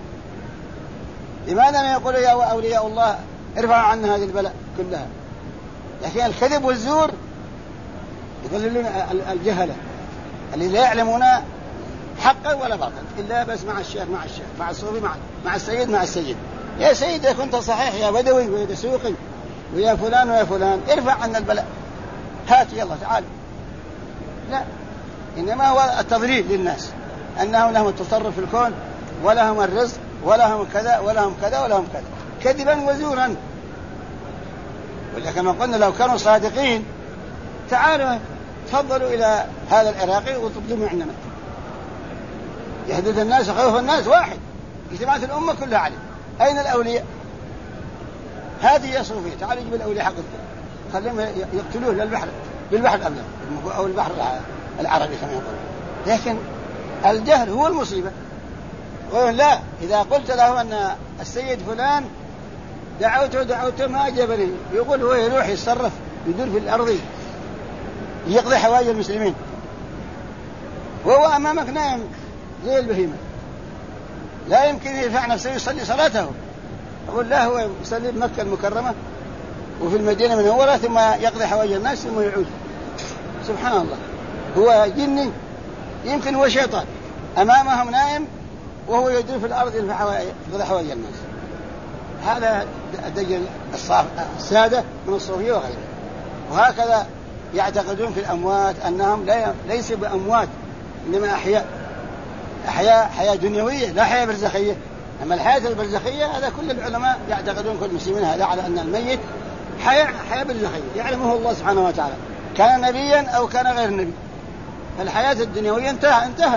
لماذا ما يقولوا يا أولياء الله ارفعوا عنا هذه البلاء كلها؟ لكن الكذب والزور يضللون الجهلة اللي لا يعلمون حقا ولا باطل إلا بس مع الشيخ مع الصوفي مع السيد يا سيد كنت صحيح يا بدوي ويا سوقي ويا فلان ويا فلان ارفع عنا البلاء، هات يلا تعال. لا، إنما هو التضليل للناس أنهم لهم التصرف في الكون ولهم الرزق ولهم كذا ولهم كذا ولهم كذا، كذبا وزورا. ولكن قلنا لو كانوا صادقين تعالوا تفضلوا إلى هذا العراقي وتقدموا عندنا، يحدث الناس خوف الناس واحد، اجتماعات الأمة كلها عليه. أين الأولياء؟ هذه يا صوفية تعالوا يجيب الأولياء حقهم خليهم يقتلوه بالبحر الأبيض أو البحر العربي كما يقول. لكن الجهل هو المصيبة. لا، إذا قلت له أن السيد فلان دعوته ما أجابني، يقول هو يروح يتصرف يدور في الأرض يقضي حوائج المسلمين وهو أمامك نائم زي البهيمة. لا يمكن يرفع نفسه يصلي صلاته، يقول لا، هو يصلي بمكة المكرمة وفي المدينة منورة ثم يقضي حوائج الناس ثم يعود. سبحان الله، هو جني يمكن هو شيطان، أمامهم نائم وهو يدور في الأرض يقضي حوائج الناس. هذا دجل السادة من الصوفية وغيره. وهكذا يعتقدون في الأموات أنهم ليسوا بأموات، إنما أحياء حياة دنيوية لا حياة برزخية. أما الحياة البرزخية هذا كل العلماء يعتقدون، كل المسلمين هذا، على أن الميت حياة برزخية يعلمه الله سبحانه وتعالى، كان نبيا أو كان غير نبي. فالحياة الدنيوية انتهت.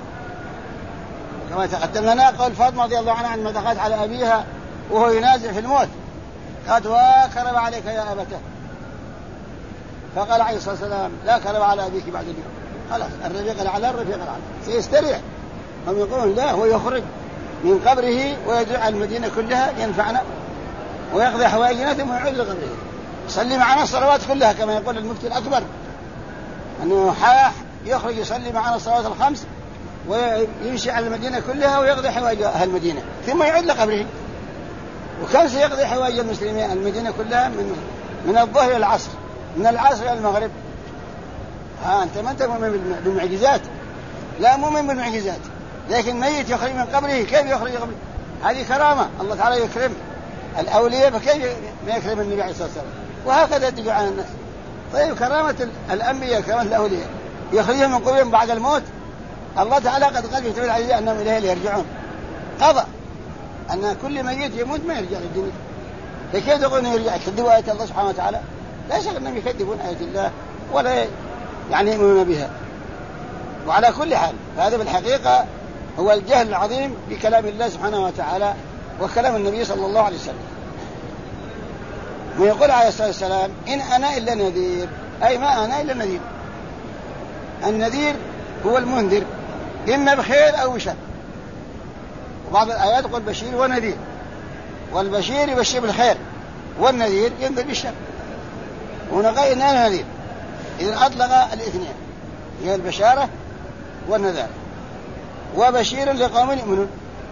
كما تقدم لنا قول فاطمة رضي الله عنها عندما دخلت على أبيها وهو ينازع في الموت، قالت وكرب عليك يا أبته، فقال عليه الصلاة والسلام لا كرب على أبيك بعد اليوم، خلاص الرفيق الأعلى الرفيق الأعلى سيستريح. هم يقولون لا، هو يخرج من قبره ويدعو المدينة كلها ينفعنا ويقضي حوائجنا ثم يعود لقبره، يصلي معنا الصلوات كلها كما يقول المفتي الأكبر، أنه يخرج يصلي معنا الصلوات الخمس ويمشي على المدينة كلها ويقضي حوائج أهل المدينة ثم يعود لقبره. وكم سيقضي حوائج المسلمين المدينة كلها من الظهر إلى العصر، من العصر إلى المغرب. أنت ما أنت مؤمن بالمعجزات؟ لا، مؤمن بالمعجزات، لكن ميت يخرج من قبره، كيف يخرج من قبره؟ هذه كرامة، الله تعالى يكرم الأولياء، فكيف ما يكرم النبي عليه الصلاة والسلام؟ وهكذا يدعو عن الناس. طيب كرامة الأنبياء كرامة الأولياء يخرجهم من قبورهم بعد الموت، الله تعالى قد قال في كتاب العزيز أنهم إليه يرجعون، قضى أن كل ميت يموت ما يرجع للدنيا. فكيف تقولون يرجع؟ يكذبوا آية الله سبحانه وتعالى؟ لا شك أنهم يكذبون آية الله ولا يؤمنون بها. وعلى كل حال هذا بالحقيقة هو الجهل العظيم بكلام الله سبحانه وتعالى وكلام النبي صلى الله عليه وسلم. ويقول عليه الصلاة والسلام إن أنا إلا نذير، أي ما أنا إلا نذير. النذير هو المنذر إما بخير أو بشر. وبعض الآيات يقول بشير ونذير، والبشير يبشر بالخير والنذير ينذر بالشر. هنا قال إن أنا نذير، إذن أطلق الاثنين، هي البشارة والنذار، وبشير لقوم يؤمنون.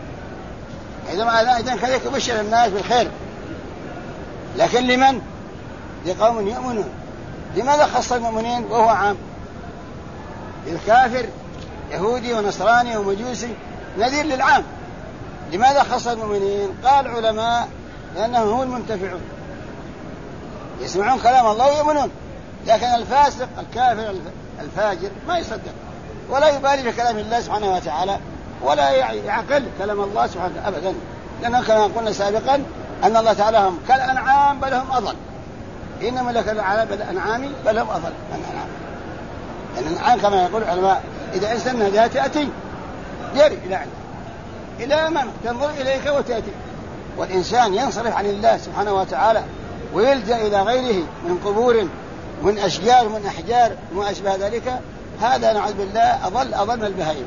إذن كذلك يبشر الناس بالخير، لكن لمن؟ لقوم يؤمنون. لماذا خص المؤمنين وهو عام؟ للكافر يهودي ونصراني ومجوسي نذير للعام. لماذا خص المؤمنين؟ قال علماء لأنهم هم المنتفعون، يسمعون كلام الله ويؤمنون. لكن الفاسق الكافر الفاجر ما يصدق ولا يبالي بكلام الله سبحانه وتعالى ولا يعقل كلام الله سبحانه وتعالى أبدا، لأنه كما قلنا سابقا أن الله تعالى هم كالأنعام بل هم أضل، إنما لك الأنعام بل هم أضل من الأنعام. الأنعام كما يقول العلماء إذا إنسان هداها تأتي جري إلى عنده إلى أمامك تنظر إليك وتأتي. والإنسان ينصرف عن الله سبحانه وتعالى ويلجأ إلى غيره من قبور من أشجار من أحجار وما أشبه ذلك، هذا نعوذ بالله أضل من البهائم.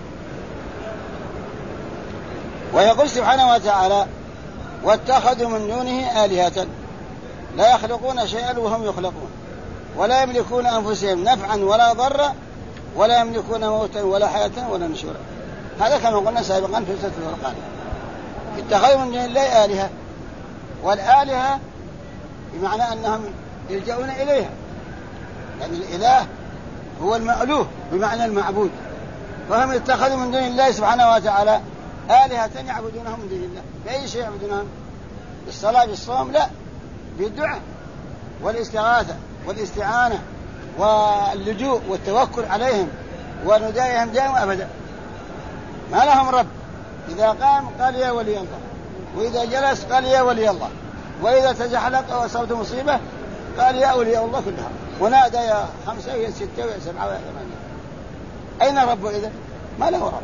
ويقول سبحانه وتعالى واتخذوا من دونه آلهة لا يخلقون شيئا وهم يخلقون ولا يملكون أنفسهم نفعا ولا ضرا ولا يملكون موتا ولا حياة ولا نشورا. هذا كما قلنا سابقا في سورة الفرقان. اتخذوا من دون الله آلهة، والآلهة بمعنى أنهم يلجؤون إليها، لأن الإله هو المألوه بمعنى المعبود، فهم اتخذوا من دون الله سبحانه وتعالى آلهة يعبدونهم من دون الله. بأي شيء يعبدونهم؟ بالصلاة بالصوم؟ لا، بالدعاء والاستغاثة والاستعانة واللجوء والتوكل عليهم وندائهم دائما أبدا. ما لهم رب، إذا قام قال يا ولي الله، وإذا جلس قال يا ولي الله، وإذا تزحلق أو أصابته مصيبة قال يا أولياء الله كلها، ونادى يا 5 ويا 6 ويا 7 ويا 8. أين رب إذن؟ ما له رب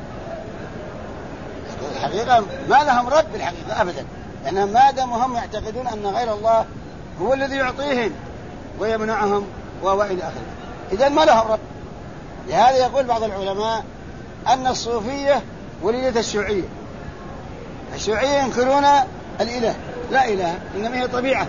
الحقيقة، ما لهم رب بالحقيقة أبدا، لأنهم ما داموا هم يعتقدون أن غير الله هو الذي يعطيهم ويمنعهم وإلى آخره، إذن ما لهم رب. لهذا يقول بعض العلماء أن الصوفية ولدت الشيوعية. الشيوعية ينكرون الإله، لا إله إنما هي طبيعة،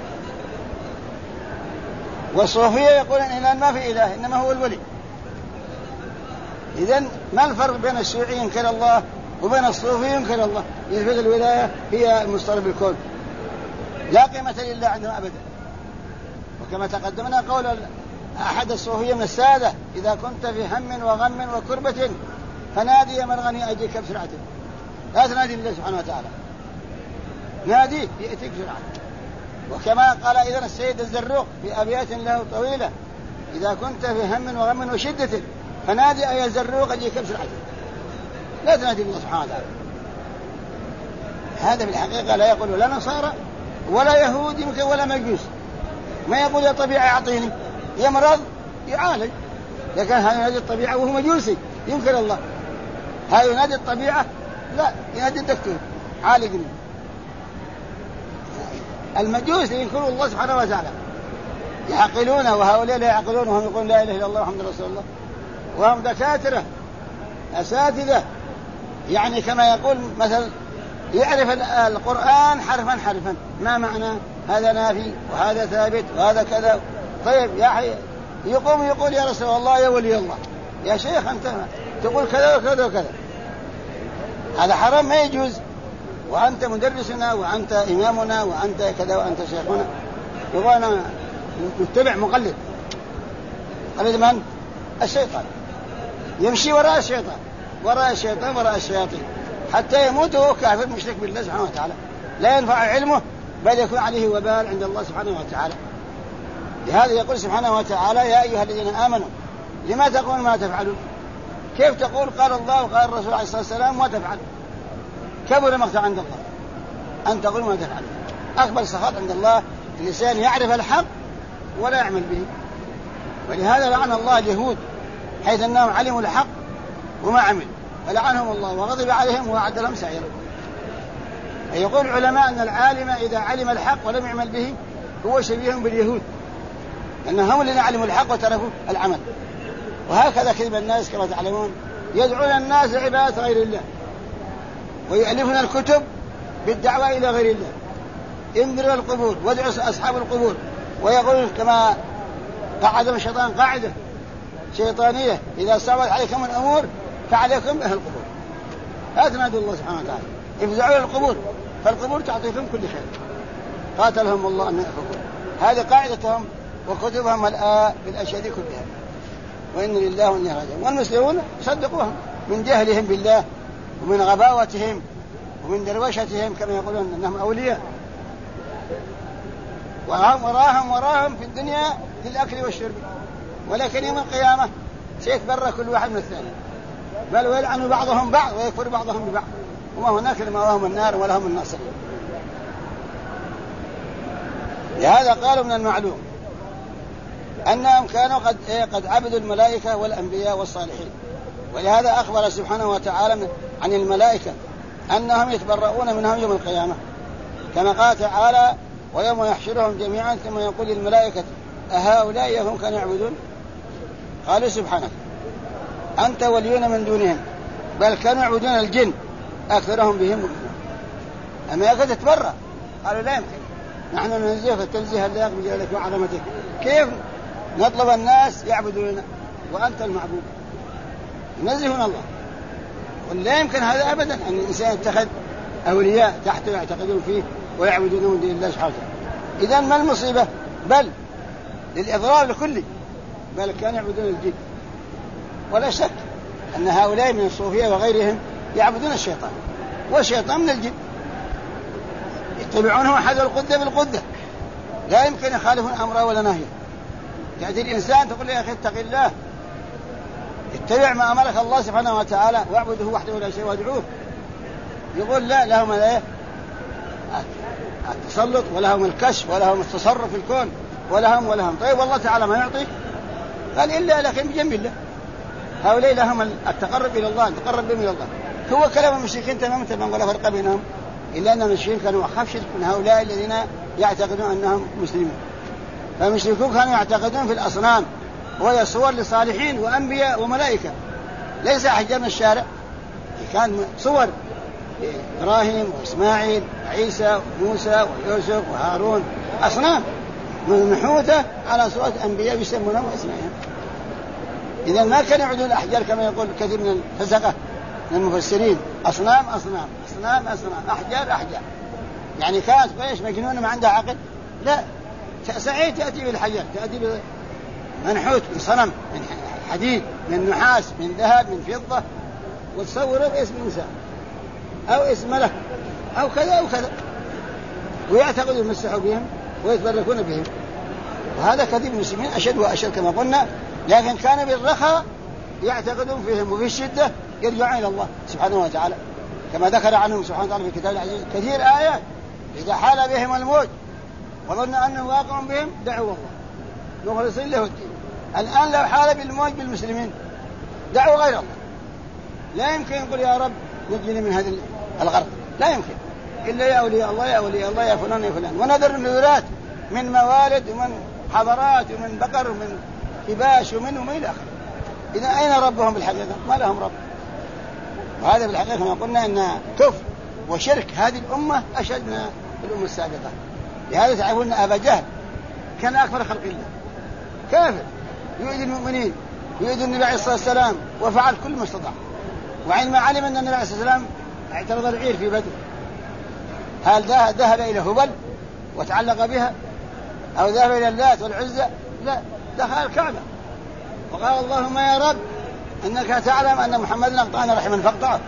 والصوفية يقول أن الإله ما في إله إنما هو الولي. إذن ما الفرق بين الشيوعي ينكر الله وبين الصوفي ينكر الله، يثبت الولاية هي المصدر بالكون، لا قيمة لله عندهم أبدا. وكما تقدمنا قول أحد الصوفية من السادة: إذا كنت في هم وغم وكربة فنادي يا من غني أجيك بسرعة. لا تنادي الله سبحانه وتعالى، نادي يأتيك بسرعة. وكما قال إذن السيد الزروق في أبيات له طويلة: إذا كنت في هم وغم وشدة فنادي أي الزروق أجيك بسرعة. لا تنادي الله سبحانه وتعالى. هذا بالحقيقة لا يقول لا نصارى ولا يهود يمكن ولا مجوس. ما يقول يا طبيعة يعطيني، يمرض يعالج، لكن هذا ينادي الطبيعة وهو مجوسي ينكر الله. هذا ينادي الطبيعة، لا ينادي الدكتور عالجني. المجوس ينكروا الله سبحانه وتعالى، يعقلون، وهؤلاء لا يعقلون وهم يقولون لا إله إلا الله محمد رسول الله، وهم دكاترة أساتذة. يعني كما يقول مثلا يعرف القرآن حرفا حرفا، ما معنى هذا نافي وهذا ثابت وهذا كذا. طيب يا حي يقوم يقول يا رسول الله يا ولي الله، يا شيخ أنت تقول كذا وكذا وكذا، هذا حرام ما يجوز، وأنت مدرسنا وأنت إمامنا وأنت كذا وأنت شيخنا. يقول أنا متبع مقلد. قلد من؟ الشيطان، يمشي وراء الشيطان وراء الشيطان وراء الشياطين حتى يموت وهو كافر مشرك بالله سبحانه وتعالى، لا ينفع علمه بل يكون عليه وبال عند الله سبحانه وتعالى. لهذا يقول سبحانه وتعالى: يا أيها الذين آمنوا لما تقولون ما تفعلون. كيف تقول قال الله وقال الرسول عليه الصلاة والسلام وتفعل؟ كبر مقتا عند الله أن تقول ما تفعل. أكبر سخط عند الله الإنسان يعرف الحق ولا يعمل به. ولهذا لعن الله اليهود حيث أنهم علموا الحق وما عمل، فلعنهم الله وغضب عليهم وأعد لهم سعيرا. يقول العلماء أن العالم إذا علم الحق ولم يعمل به هو شبيه باليهود، لأنهم الذين علموا الحق وتركوا العمل. وهكذا كذب الناس كما تعلمون، يدعون الناس لعبادة غير الله ويؤلفون الكتب بالدعوة إلى غير الله. انذروا القبور وادعوا أصحاب القبور، ويقول كما قعد الشيطان قاعدة شيطانية: إذا صعبت عليكم الأمور فعليكم بأهل القبور. لا تنادوا الله سبحانه وتعالى، افزعوا القبور، فالقبور تعطيكم كل خير. قاتلهم الله أن يأفكون. هذه قاعدتهم وكتبهم ملآ بالأشياء كلها، وإن لله وإنا إليه راجعون. والمسلمون صدقوهم من جهلهم بالله ومن غباوتهم ومن دروشتهم، كما يقولون أنهم أولياء، وهم وراهم في الدنيا في الأكل والشرب، ولكن يوم القيامة سيتبرى كل واحد من الثاني، بل ويلعن بعضهم بعض ويكفر بعضهم ببعض، وما هناك لمأواهم النار ولا هم الناصرين. لهذا قالوا من المعلوم أنهم كانوا قد عبدوا الملائكة والأنبياء والصالحين. ولهذا أخبر سبحانه وتعالى عن الملائكة أنهم يتبرؤون منهم يوم القيامة، كما قال تعالى: ويوم يحشرهم جميعا ثم يقول للملائكة أهؤلاء هم كانوا يعبدون؟ قالوا سبحانك أنت ولينا من دونهم بل كانوا يعبدون الجن أكثرهم بهم مؤمنون. الملائكة تتبرأ، قالوا لا يمكن، نحن ننزهك التنزيه اللائق بجلالك وعظمتك، كيف نطلب الناس يعبدوننا وأنت المعبود؟ ينزهون الله. ولا يمكن هذا أبدا أن الإنسان يتخذ أولياء تحته يعتقدون فيه ويعبدونه من دون الله سبحانه وتعالى. إذن ما المصيبة؟ بل للإضرار الكلي، بل كانوا يعبدون الجن. ولا شك أن هؤلاء من الصوفية وغيرهم يعبدون الشيطان، والشيطان من الجن، يتبعونه حذو القدة بالقدة، لا يمكن يخالفون أمره ولا نهيه. تأتي الإنسان تقول له يا أخي اتق الله، اتبع ما أمرك الله سبحانه وتعالى واعبده وحده ولا شيء وادعوه، يقول لا، لهم التسلط ولهم الكشف ولهم التصرف في الكون ولهم. طيب والله تعالى ما يعطي؟ قال إلا لكن بجنب الله. هؤلاء لهم التقرب إلى الله، التقرب بهم إلى الله. هو كلام المشركين تماما ولا فرق بينهم، إلا أن المشركين كانوا أخف شرك من هؤلاء الذين يعتقدون أنهم مسلمون. فالمشركون كانوا يعتقدون في الأصنام وهي صور لصالحين وأنبياء وملائكة، ليس أحجار من الشارع، كان صور إبراهيم وإسماعيل وعيسى وموسى ويوسف وهارون، أصنام منحوتة على صورة أنبياء يسمونهم أسمائهم. إذا ما كانوا يعبدون الأحجار كما يقول كثير من الفسقة من المفسرين، أصنام أصنام أصنام أصنام، أحجار أحجار. يعني كانت قريش مجنونة ما عندها عقل؟ لا، سعيد تأتي بالحجر، تأتي منحوت من صنم، من حديد، من نحاس، من ذهب، من فضة، وتصوره باسم إنسان أو اسم ملك أو كذا أو كذا، ويعتقدوا يمسحوا بهم ويتبركون بهم. وهذا كثير من المسلمين أشد وأشد كما قلنا، لكن كان بالرخاء يعتقدون فيهم، وفي الشدة يرجعون إلى الله سبحانه وتعالى، كما ذكر عنهم سبحانه وتعالى في الكتاب العزيز كثير آيات. إذا حال بهم الموج وظن أنه واقع بهم دعوا الله مخلصين له الدين. الآن لو حال بالموج بالمسلمين دعوا غير الله، لا يمكن يقول يا رب نجني من هذا الغرق، لا يمكن، إلا يا أولياء الله يا أولياء الله يا فلان يا فلان. ونذر النذرات من موالد ومن حضرات ومن بقر ومن كباش ومن إلى آخره. إذا أين ربهم بالحقيقة؟ ما لهم رب. وهذا بالحقيقة كما قلنا أن كفر وشرك هذه الأمة أشد من الأمة السابقة. لهذا تعرفون أبا جهل كان أكبر خلق الله، كافر يؤذي المؤمنين يؤذي النبي عليه الصلاة والسلام، وفعل كل ما استطاع. وعندما علم أن النبي عليه الصلاة والسلام اعترض العير في بدر، هل ذهب إلى هبل وتعلق بها، أو ذهب إلى اللات والعزة؟ لا، دخل الكعبة وقال اللهم يا رب أنك تعلم أن محمدا أقطعنا رحما فاقطعه.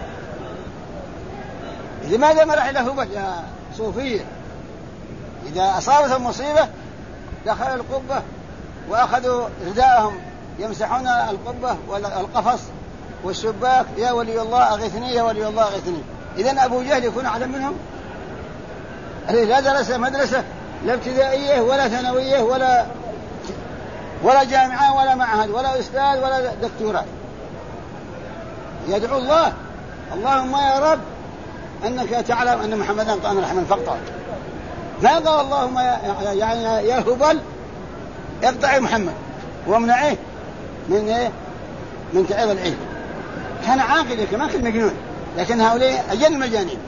لماذا ما راح إلى هبل يا صوفية؟ إذا أصابتهم مصيبة دخلوا القبة وأخذوا رداءهم يمسحون القبة والقفص والشباك، يا ولي الله أغثني يا ولي الله أغثني. إذن أبو جهل يكون أعلم منهم؟ لا درس مدرسة لا ابتدائية ولا ثانوية ولا جامعة ولا معهد ولا أستاذ ولا دكتوراه. يدعو الله اللهم يا رب أنك تعلم أن محمدا أقطعنا رحما فاقطعه. ما قال اللهم يا هبل اقطع محمد وامنعه من تعيب العيد. كان عاقل كمان كان مجنون، لكن هؤلاء أجل المجانين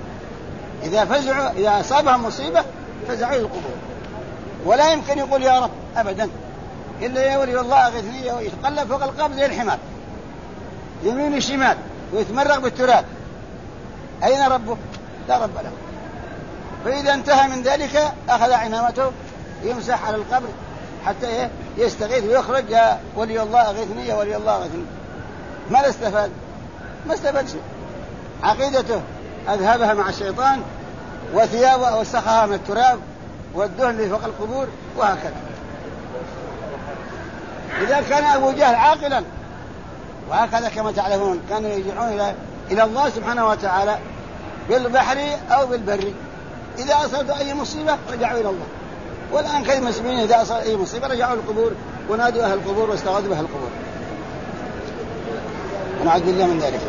إذا أصابهم مصيبة فزعوا القبور، ولا يمكن يقول يا رب أبدا، إلا يا ولي الله أغثني، يتقلب فوق القبر زي الحمار يمين الشمال ويتمرغ بالتراب. أين ربه؟ لا رب له. فإذا انتهى من ذلك أخذ عمامته يمسح على القبر حتى يستغيث ويخرج يا ولي الله أغثني يا ولي الله أغثني. ما استفاد؟ ما استفاد شيء. عقيدته أذهبها مع الشيطان، وثيابه وسخها من التراب والدهن اللي فوق القبور، وهكذا. إذا كان أبو جهل عاقلا، وهكذا كما تعلمون كانوا يرجعون إلى الله سبحانه وتعالى بالبحر أو بالبر. إذا أصابوا أي مصيبة رجعوا إلى الله. والآن كثير من المسلمين إذا أصابوا أي مصيبة رجعوا القبور ونادوا أهل القبور واستغاثوا بأهل القبور. ونعوذ بالله من ذلك.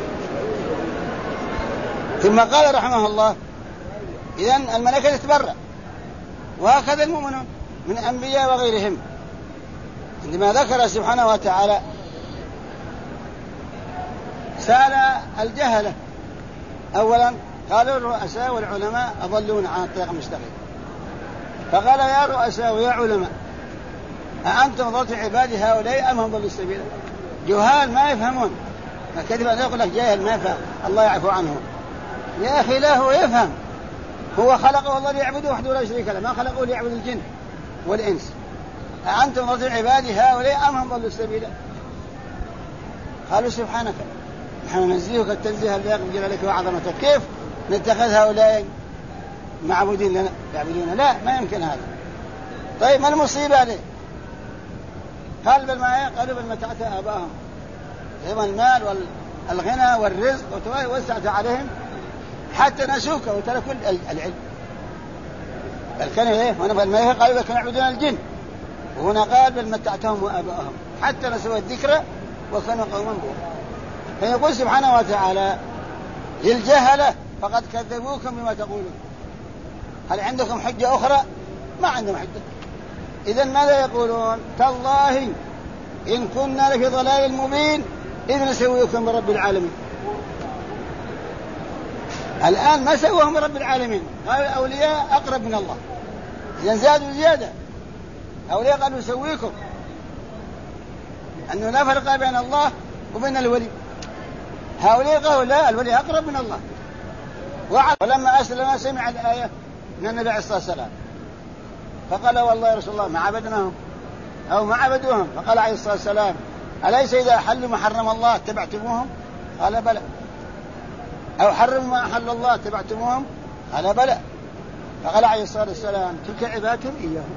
ثم قال رحمه الله إذن الملائكة تتبرأ، وهكذا المؤمنون من أنبياء وغيرهم. عندما ذكر سبحانه وتعالى سأل الجهلة أولا، قالوا الرؤساء والعلماء أضلون عن الطريق المستقيم، فقال يا رؤساء ويا علماء أأنتم ضلتم عبادي هؤلاء أم هم ضلوا السبيل؟ جهال ما يفهمون. كذب أن يقول لك جاهل ما يفهم، الله يعفو عنه. يا أخي لا، هو يفهم، هو خلقه الله ليعبده وحده لا شريك له، ما خلقه ليعبد الجن والإنس. أأنتم ضلتم عبادي هؤلاء أم هم ضلوا السبيل؟ قالوا سبحانك نحن ننزهك التنزيه اللي يقبل جلالك وعظمتك، كيف نتخذ هؤلاء معبودين لنا يعبدون؟ لا، ما يمكن هذا. طيب ما المصيبة ليه؟ قال بالماء، قالوا بالمتعت آباءهم، هو المال والغنى والرزق ووسعت عليهم حتى نسوك وتركوا العلم. بل كان هنا بالماء قالوا كانوا يعبدون الجن، وهنا قال بل متعتهم وآباءهم حتى نسوا الذكر وكانوا قوما بورا. فيقول سبحانه وتعالى للجهلة فقد كذبوكم بما تقولون، هل عندكم حجة أخرى؟ ما عندهم حجة. إذن ماذا يقولون؟ تالله إن كنا لفي ضلال مبين إذ نسويكم برب العالمين. الآن ما سوهم برب العالمين، قالوا الأولياء أقرب من الله، إذن زادوا زيادة. أولياء قالوا نسويكم، أنه لا فرق بين الله وبين الولي. هؤلاء قالوا لا، الولي أقرب من الله. ولما أسلم سمع الآية من النبي عليه الصلاة والسلام فقال والله يا رسول الله ما عبدناهم أو ما عبدوهم. فقال عليه الصلاة والسلام أليس إذا حلوا ما حرم الله اتبعتموهم؟ قال بلى. أو حرموا ما أحل الله اتبعتموهم؟ قال بلى. فقال عليه الصلاة والسلام تلك عبادتهم إياهم،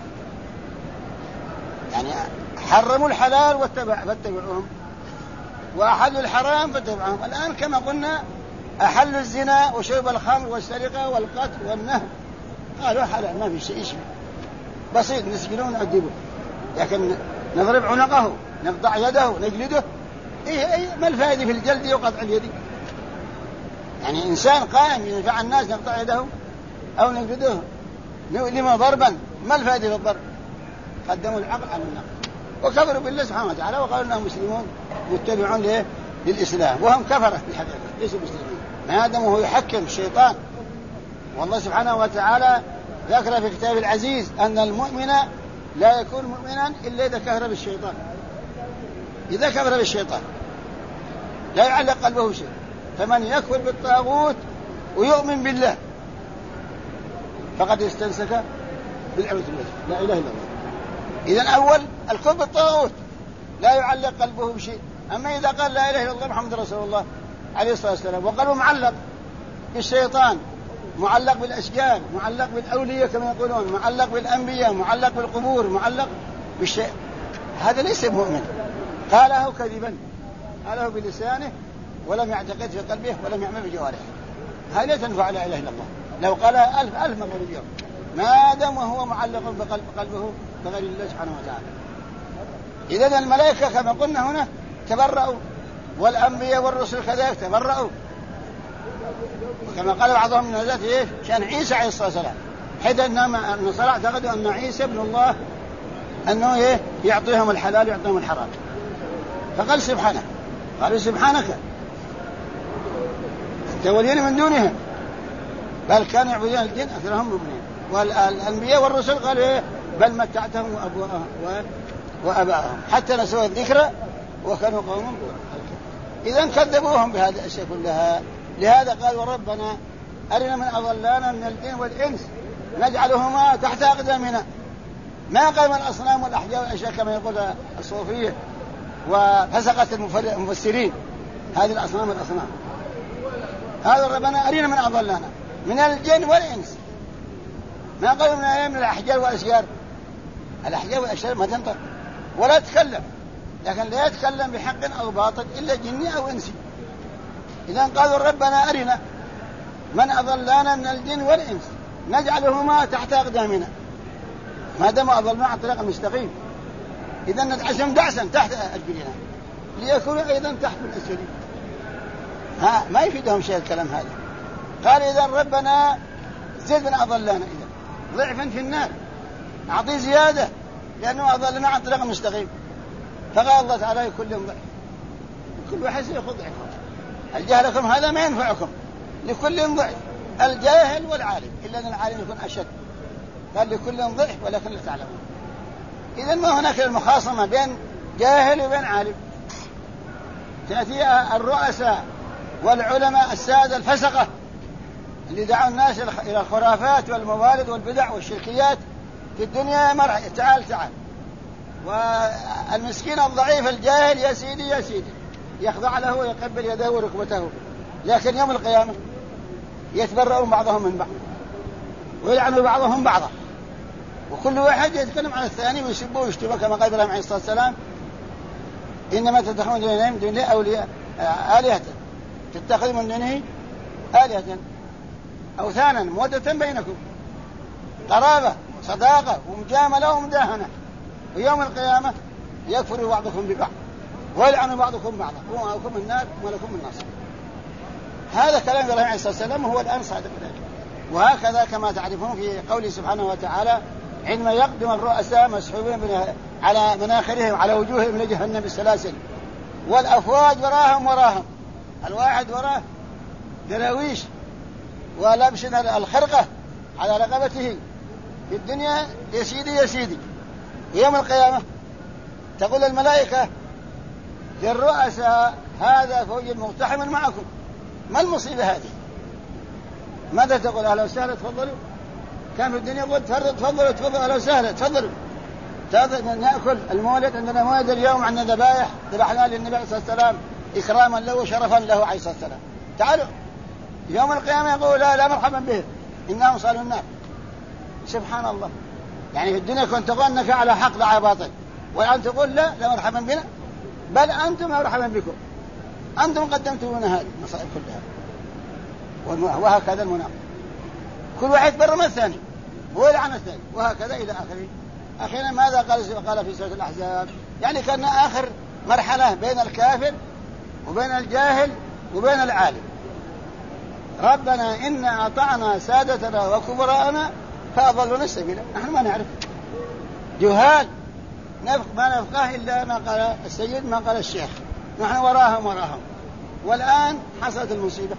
يعني حرموا الحلال فاتبعوهم، وأحلوا الحرام فاتبعوهم. الآن كما قلنا أحلوا الزنا وشرب الخمر والسرقة والقتل والنهب، قالوا حلال ما في شيء بسيط، نسجنه ونعذبه، لكن نضرب عنقه نقطع يده نجلده، ما الفائدة في الجلد وقطع اليد؟ يعني إنسان قائم ينفع الناس نقطع يده أو نجلده لما ضربا، ما الفائدة في الضرب؟ قدموا العقل على النقل وكفروا بالله سبحانه وتعالى وقالوا أنهم مسلمون متبعون للإسلام، وهم كفرة في الحقيقة ليسوا مسلمين ما داموا يحكم الشيطان. والله سبحانه وتعالى ذكر في كتاب العزيز أن المؤمن لا يكون مؤمنا إلا إذا كفر بالشيطان. إذا كفر بالشيطان لا يعلق قلبه شيء. فمن يكفر بالطاغوت ويؤمن بالله فقد استمسك بالعروة الوثقى لا إله إلا الله. إذن أول الكفر بالطاغوت لا يعلق قلبه بشيء. أما إذا قال لا إله إلا الله محمد رسول الله عليه الصلاة والسلام وقلبه معلق بالشيطان، معلق بالأشجار، معلق بالأولياء كما يقولون، معلق بالأنبياء، معلق بالقبور، معلق بالشيء، هذا ليس مؤمن. قاله كذبا، قاله بلسانه ولم يعتقد في قلبه ولم يعمل بجوارحه، هذا لا تنفع لا إله إلا الله لو قالها ألف مرة باليوم ما دام وهو معلق بقلبه بغير الله سبحانه وتعالى. إذن الملائكة كما قلنا هنا تبرأوا، والأنبياء والرسل كذلك تبرأوا، وكما قال بعضهم من ذات شأن عيسى عليه الصلاة والسلام، حيث أن النصارى اعتقدوا أن عيسى ابن الله أنه يعطيهم الحلال ويعطيهم الحرام، فقال سبحانه، قالوا سبحانك أنت ولينا من دونهم، بل كانوا يعبدون الجن أكثرهم مؤمنين. والأنبياء والرسل قالوا بل متعتهم وأباءهم حتى نسوا الذكر وكانوا قوما بورا. إذن كذبوهم بهذه الأشياء كلها. لهذا قالوا ربنا أرنا من أضلانا من الجن والإنس نجعلهما تحت أقدامنا. ما قال من الأصنام والأحجار والأشياء كما يقول الصوفية وفسقت المفسرين هذه الأصنام والأصنام. هذا ربنا أرنا من أضلانا من الجن والإنس. ما قالوا من الأحجار والأشجار. الأحجار والأشجار ما تنطق ولا تتكلم، لكن لا يتكلم بحق أو باطل إلا جني أو إنسي. إذن قالوا ربنا أرنا من أضلانا من الجن والإنس نجعلهما تحت أقدامنا، ما دام أضلنا عن الطريق المستقيم إذن ندعسهم دعسا تحت أرجلنا ليكونوا أيضا تحت الأسفلين. ما يفيدهم شيء الكلام هذا. قال إذن ربنا زد من أضلانا إذن ضعفا في النار، أعطيه زيادة لأنه أضلنا عن الطريق المستقيم. فقال الله تعالى لكل ضعف، كل واحد سيأخذ ضعفه. الجهلكم هذا ما ينفعكم، لكل ضعف، الجاهل والعالم، إلا أن العالم يكون أشد. قال لكل ضعف ولكن لا تعلمون. إذن ما هناك المخاصمة بين جاهل وبين عالم. تأتي الرؤساء والعلماء السادة الفسقة اللي دعوا الناس إلى الخرافات والموالد والبدع والشركيات في الدنيا مرحلة تعال والمسكين الضعيف الجاهل يا سيدي يا سيدي يخضع له ويقبل يده وركبته، لكن يوم القيامة يتبرؤون بعضهم من بعض ويلعنوا بعضهم بعضا، وكل واحد يتكلم عن الثاني ويسبه ويشتمه كما قال إبراهيم عليه الصلاة والسلام إنما تتخذون من دونه أولياء آلهة تتخذون من دونه آلهة أوثانا مودة بينكم، قرابة صداقة ومجاملة ومداهنة، ويوم القيامة يكفر بعضكم ببعض ويلعن بعضكم بعضا ومعكم النار ولكم النصر. هذا كلام إبراهيم عليه الصلاة والسلام وهو الآن صادق ذلك. وهكذا كما تعرفون في قوله سبحانه وتعالى عندما يقدم الرؤساء مسحوبين على مناخرهم على وجوههم لجهنم بالسلاسل والأفواج وراهم الواحد وراه دراويش ولابس الخرقة على رقبته في الدنيا يا سيدي يا سيدي. يوم القيامة تقول الملائكة للرؤساء هذا فوج مقتحم معكم. ما المصيبة هذه؟ ماذا تقول؟ أهلا وسهلا تفضلوا. كان في الدنيا يقول تفضلوا تفضلوا أهلا وسهلا تفضلوا. نأكل المولد، عندنا مولد اليوم، عندنا ذبائح ذبحنا للنبي عليه الصلاة والسلام إكراما له وشرفا له عليه الصلاة والسلام. تعالوا يوم القيامة يقول لا مرحبا به إنهم صالوا النار. سبحان الله. يعني في الدنيا كنت تقول أنك على حق لا على باطل، والآن تقول لا مرحبا بنا، بل أنتم مرحبا بكم، أنتم قدمتم لنا هذه المصائب كلها. وهكذا المنافق كل واحد برا من الثاني ويلعن الثاني، وهكذا إلى آخره. أخيرا ماذا قال في سورة الأحزاب؟ يعني كان آخر مرحلة بين الكافر وبين الجاهل وبين العالم. ربنا إنا أطعنا سادتنا وكبراءنا فأضلونا السبيل. نحن ما نعرف، جهال، ما نفقه إلا ما قال السيد ما قال الشيخ، نحن وراهم. والآن حصلت المصيبة.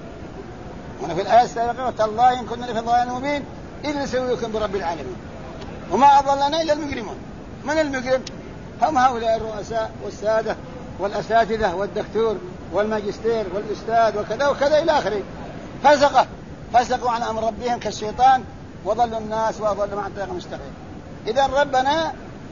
هنا في الآية السابقة تالله إن كنا لفي ضلال مبين إذ نسويكم برب العالمين وما أضلنا إلا المجرمون. من المجرم؟ هم هؤلاء الرؤساء والسادة والأساتذة والدكتور والماجستير والأستاذ وكذا وكذا إلى آخره. فسقوا عن أمر ربهم كالشيطان وضلوا الناس وأضلوا عن طريق مستقيم. إذن ربنا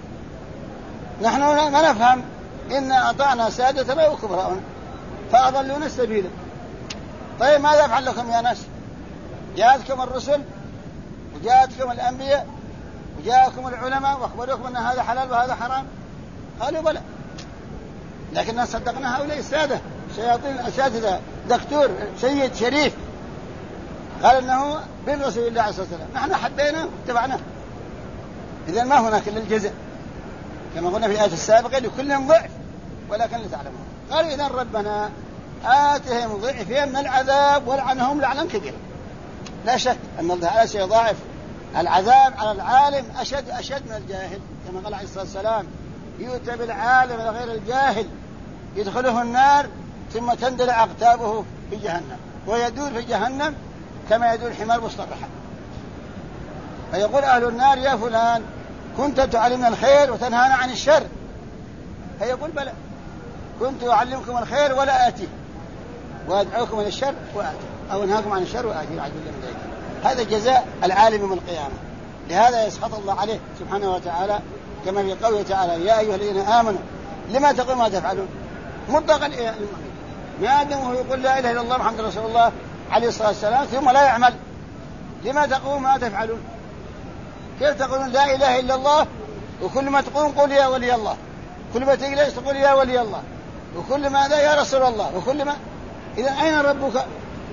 نحن ما نفهم إنا أطعنا سادتنا وكبراءنا فأضلونا السبيل. طيب ماذا يفعل لكم يا ناس؟ جاءتكم الرسل وجاءتكم الأنبياء وجاءكم العلماء وأخبروكم أن هذا حلال وهذا حرام، قالوا بلى، لكننا صدقنا هؤلاء السادة شياطين الأساتذة، دكتور سيد شريف قال أنه بن رسول الله عليه الصلاة والسلام، نحن حبينا واتبعناه. إذن ما هناك إلا الجزاء كما قلنا في الآية السابقة لكل ضعف ولكن لتعلمون. قالوا إذن ربنا آتهم ضعفين من العذاب والعنهم لعنا كبيرا. لا شك أن الله تعالى سيضاعف العذاب على العالم أشد من الجاهل، كما قال عليه الصلاة والسلام يؤتى بالعالم غير الجاهل يدخله النار ثم تندلع أقتابه في جهنم ويدور في جهنم كما يدور الحمار مصطرحا. فيقول أهل النار يا فلان كنت تعلمنا الخير وتنهانا عن الشر، فيقول بلى كنت أعلمكم الخير ولا آتيه وأدعوكم إلى الشر وآتيه، أو أنهاكم عن الشر وآتيه وأعوذ بالله من ذلك. هذا جزاء العالم يوم القيامة. لهذا يسخط الله عليه سبحانه وتعالى كما في قوله تعالى يا أيها الذين آمنوا لما تقولون ما تفعلون مطلقا ما دامه يقول لا إله إلا الله محمد رسول الله عليه الصلاة والسلام ثم لا يعمل، لما تقولون ما تفعلون؟ كيف تقولون لا إله إلا الله وكل ما تقولون قول يا ولي الله، كل ما تجلس تقول يا ولي الله، وكل ما ذا يا رسول الله، وكل ما. إذا أين ربك؟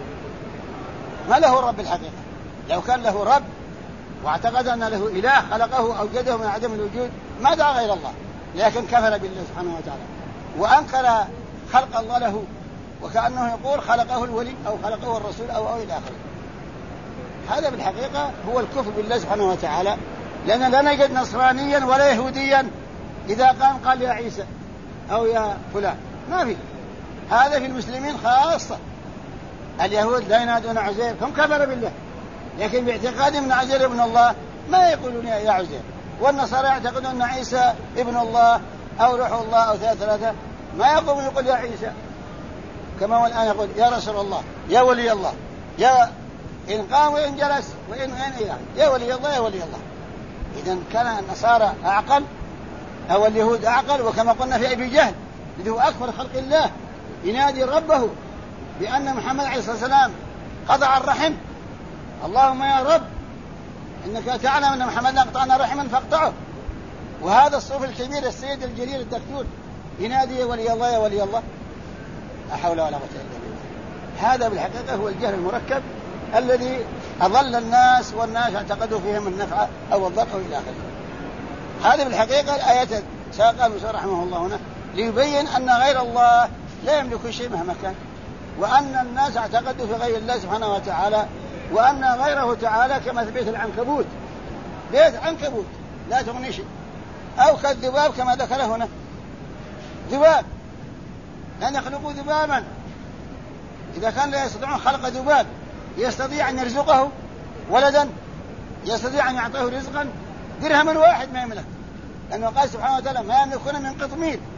ما له رب الحقيقة. لو كان له رب واعتقد أن له إله خلقه أوجده من عدم الوجود ما دعا غير الله، لكن كفر بالله سبحانه وتعالى وأنكر خلق الله له، وكأنه يقول خلقه الولي أو خلقه الرسول أو إلى آخره. هذا بالحقيقة هو الكفر بالله سبحانه وتعالى، لأن لا نجد نصرانيا ولا يهوديا إذا قال يا عيسى أو يا فلان، ما في. هذا في المسلمين خاصة. اليهود لا ينادون عزير، هم كفروا بالله، لكن باعتقادهم أن عزير ابن الله ما يقولون يا عزير. والنصارى يعتقدون أن عيسى ابن الله أو روح الله أو ثلاثة، ما يقول يا عيسى، كما هو الآن يقول يا رسول الله يا ولي الله، يا إن قام وإن جلس وإن إله يا ولي الله يا ولي الله. إذن كان النصارى أعقل أو اليهود أعقل. وكما قلنا في أبي جهل الذي هو أكبر خلق الله ينادي ربه بأن محمد عليه الصلاة والسلام قطع الرحم، اللهم يا رب إنك تعلم أن محمد قطعنا رحما فاقطعه. وهذا الصوف الكبير السيد الجليل الدكتور ينادي يا ولي الله يا ولي الله. لا حول ولا قوة إلا بالله. هذا بالحقيقة هو الجهل المركب الذي أضل الناس، والناس اعتقدوا فيهم النفع أو الضر أو إلى آخره. هذه بالحقيقة الآية ساقها المسير رحمه الله هنا ليبين أن غير الله لا يملك شيء مهما كان، وأن الناس اعتقدوا في غير الله سبحانه وتعالى، وأن غيره تعالى كما بيت العنكبوت، بيت عنكبوت لا تغني شيء، أو كالذباب كما ذكر هنا، ذباب لن يخلقوا ذبابا. إذا كان لا يستطيعون خلق ذباب يستطيع أن يرزقه ولدا، يستطيع أن يعطيه رزقا، درهما واحد ما يملك، لأنه قال سبحانه وتعالى ما يملكون من قطمير،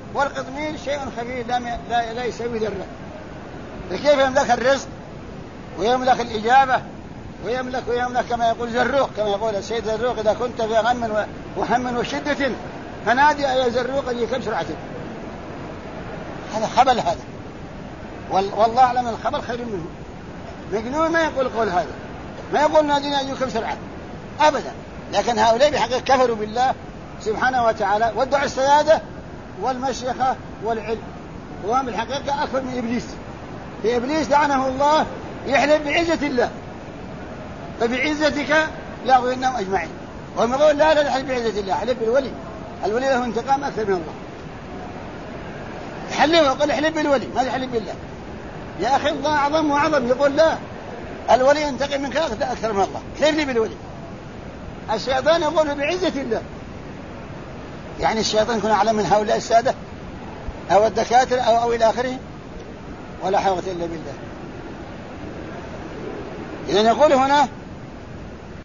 والقطمير شيء خفيف لا يسوي ذرة. فكيف يملك الرزق ويملك الإجابة ويملك كما يقول زروق، كما يقول السيد زروق: إذا كنت في غم وهم وشدة فنادي يا زروق لي كم سرعة. هذا خبل هذا، والله أعلم الخبر خير منه. مجنون ما يقول قول هذا، ما يقول نادينا أيكم سرعة أبدا. لكن هؤلاء بحقيقة كفروا بالله سبحانه وتعالى وادعوا السيادة والمشيخة والعلم، وهم بالحقيقة أكثر من إبليس. في إبليس لعنه الله يحلف بعزة الله: فبعزتك لأغوينهم أجمعين. وهم يقول لا تحلف بعزة الله، حلف بالولي، الولي له انتقام أكثر من الله. يحلف وقال احلف بالولي، ما تحلف بالله. يا أخي الله أعظم وأعظم، يقول لا، الولي ينتقم منك أكثر من الله، احلف لي بالولي. الشيطان يقول بعزة الله، يعني الشيطان يكون أعلم من هؤلاء السادة أو الدكاترة أو إلى آخره، ولا حول إلا بالله. إذن يقول هنا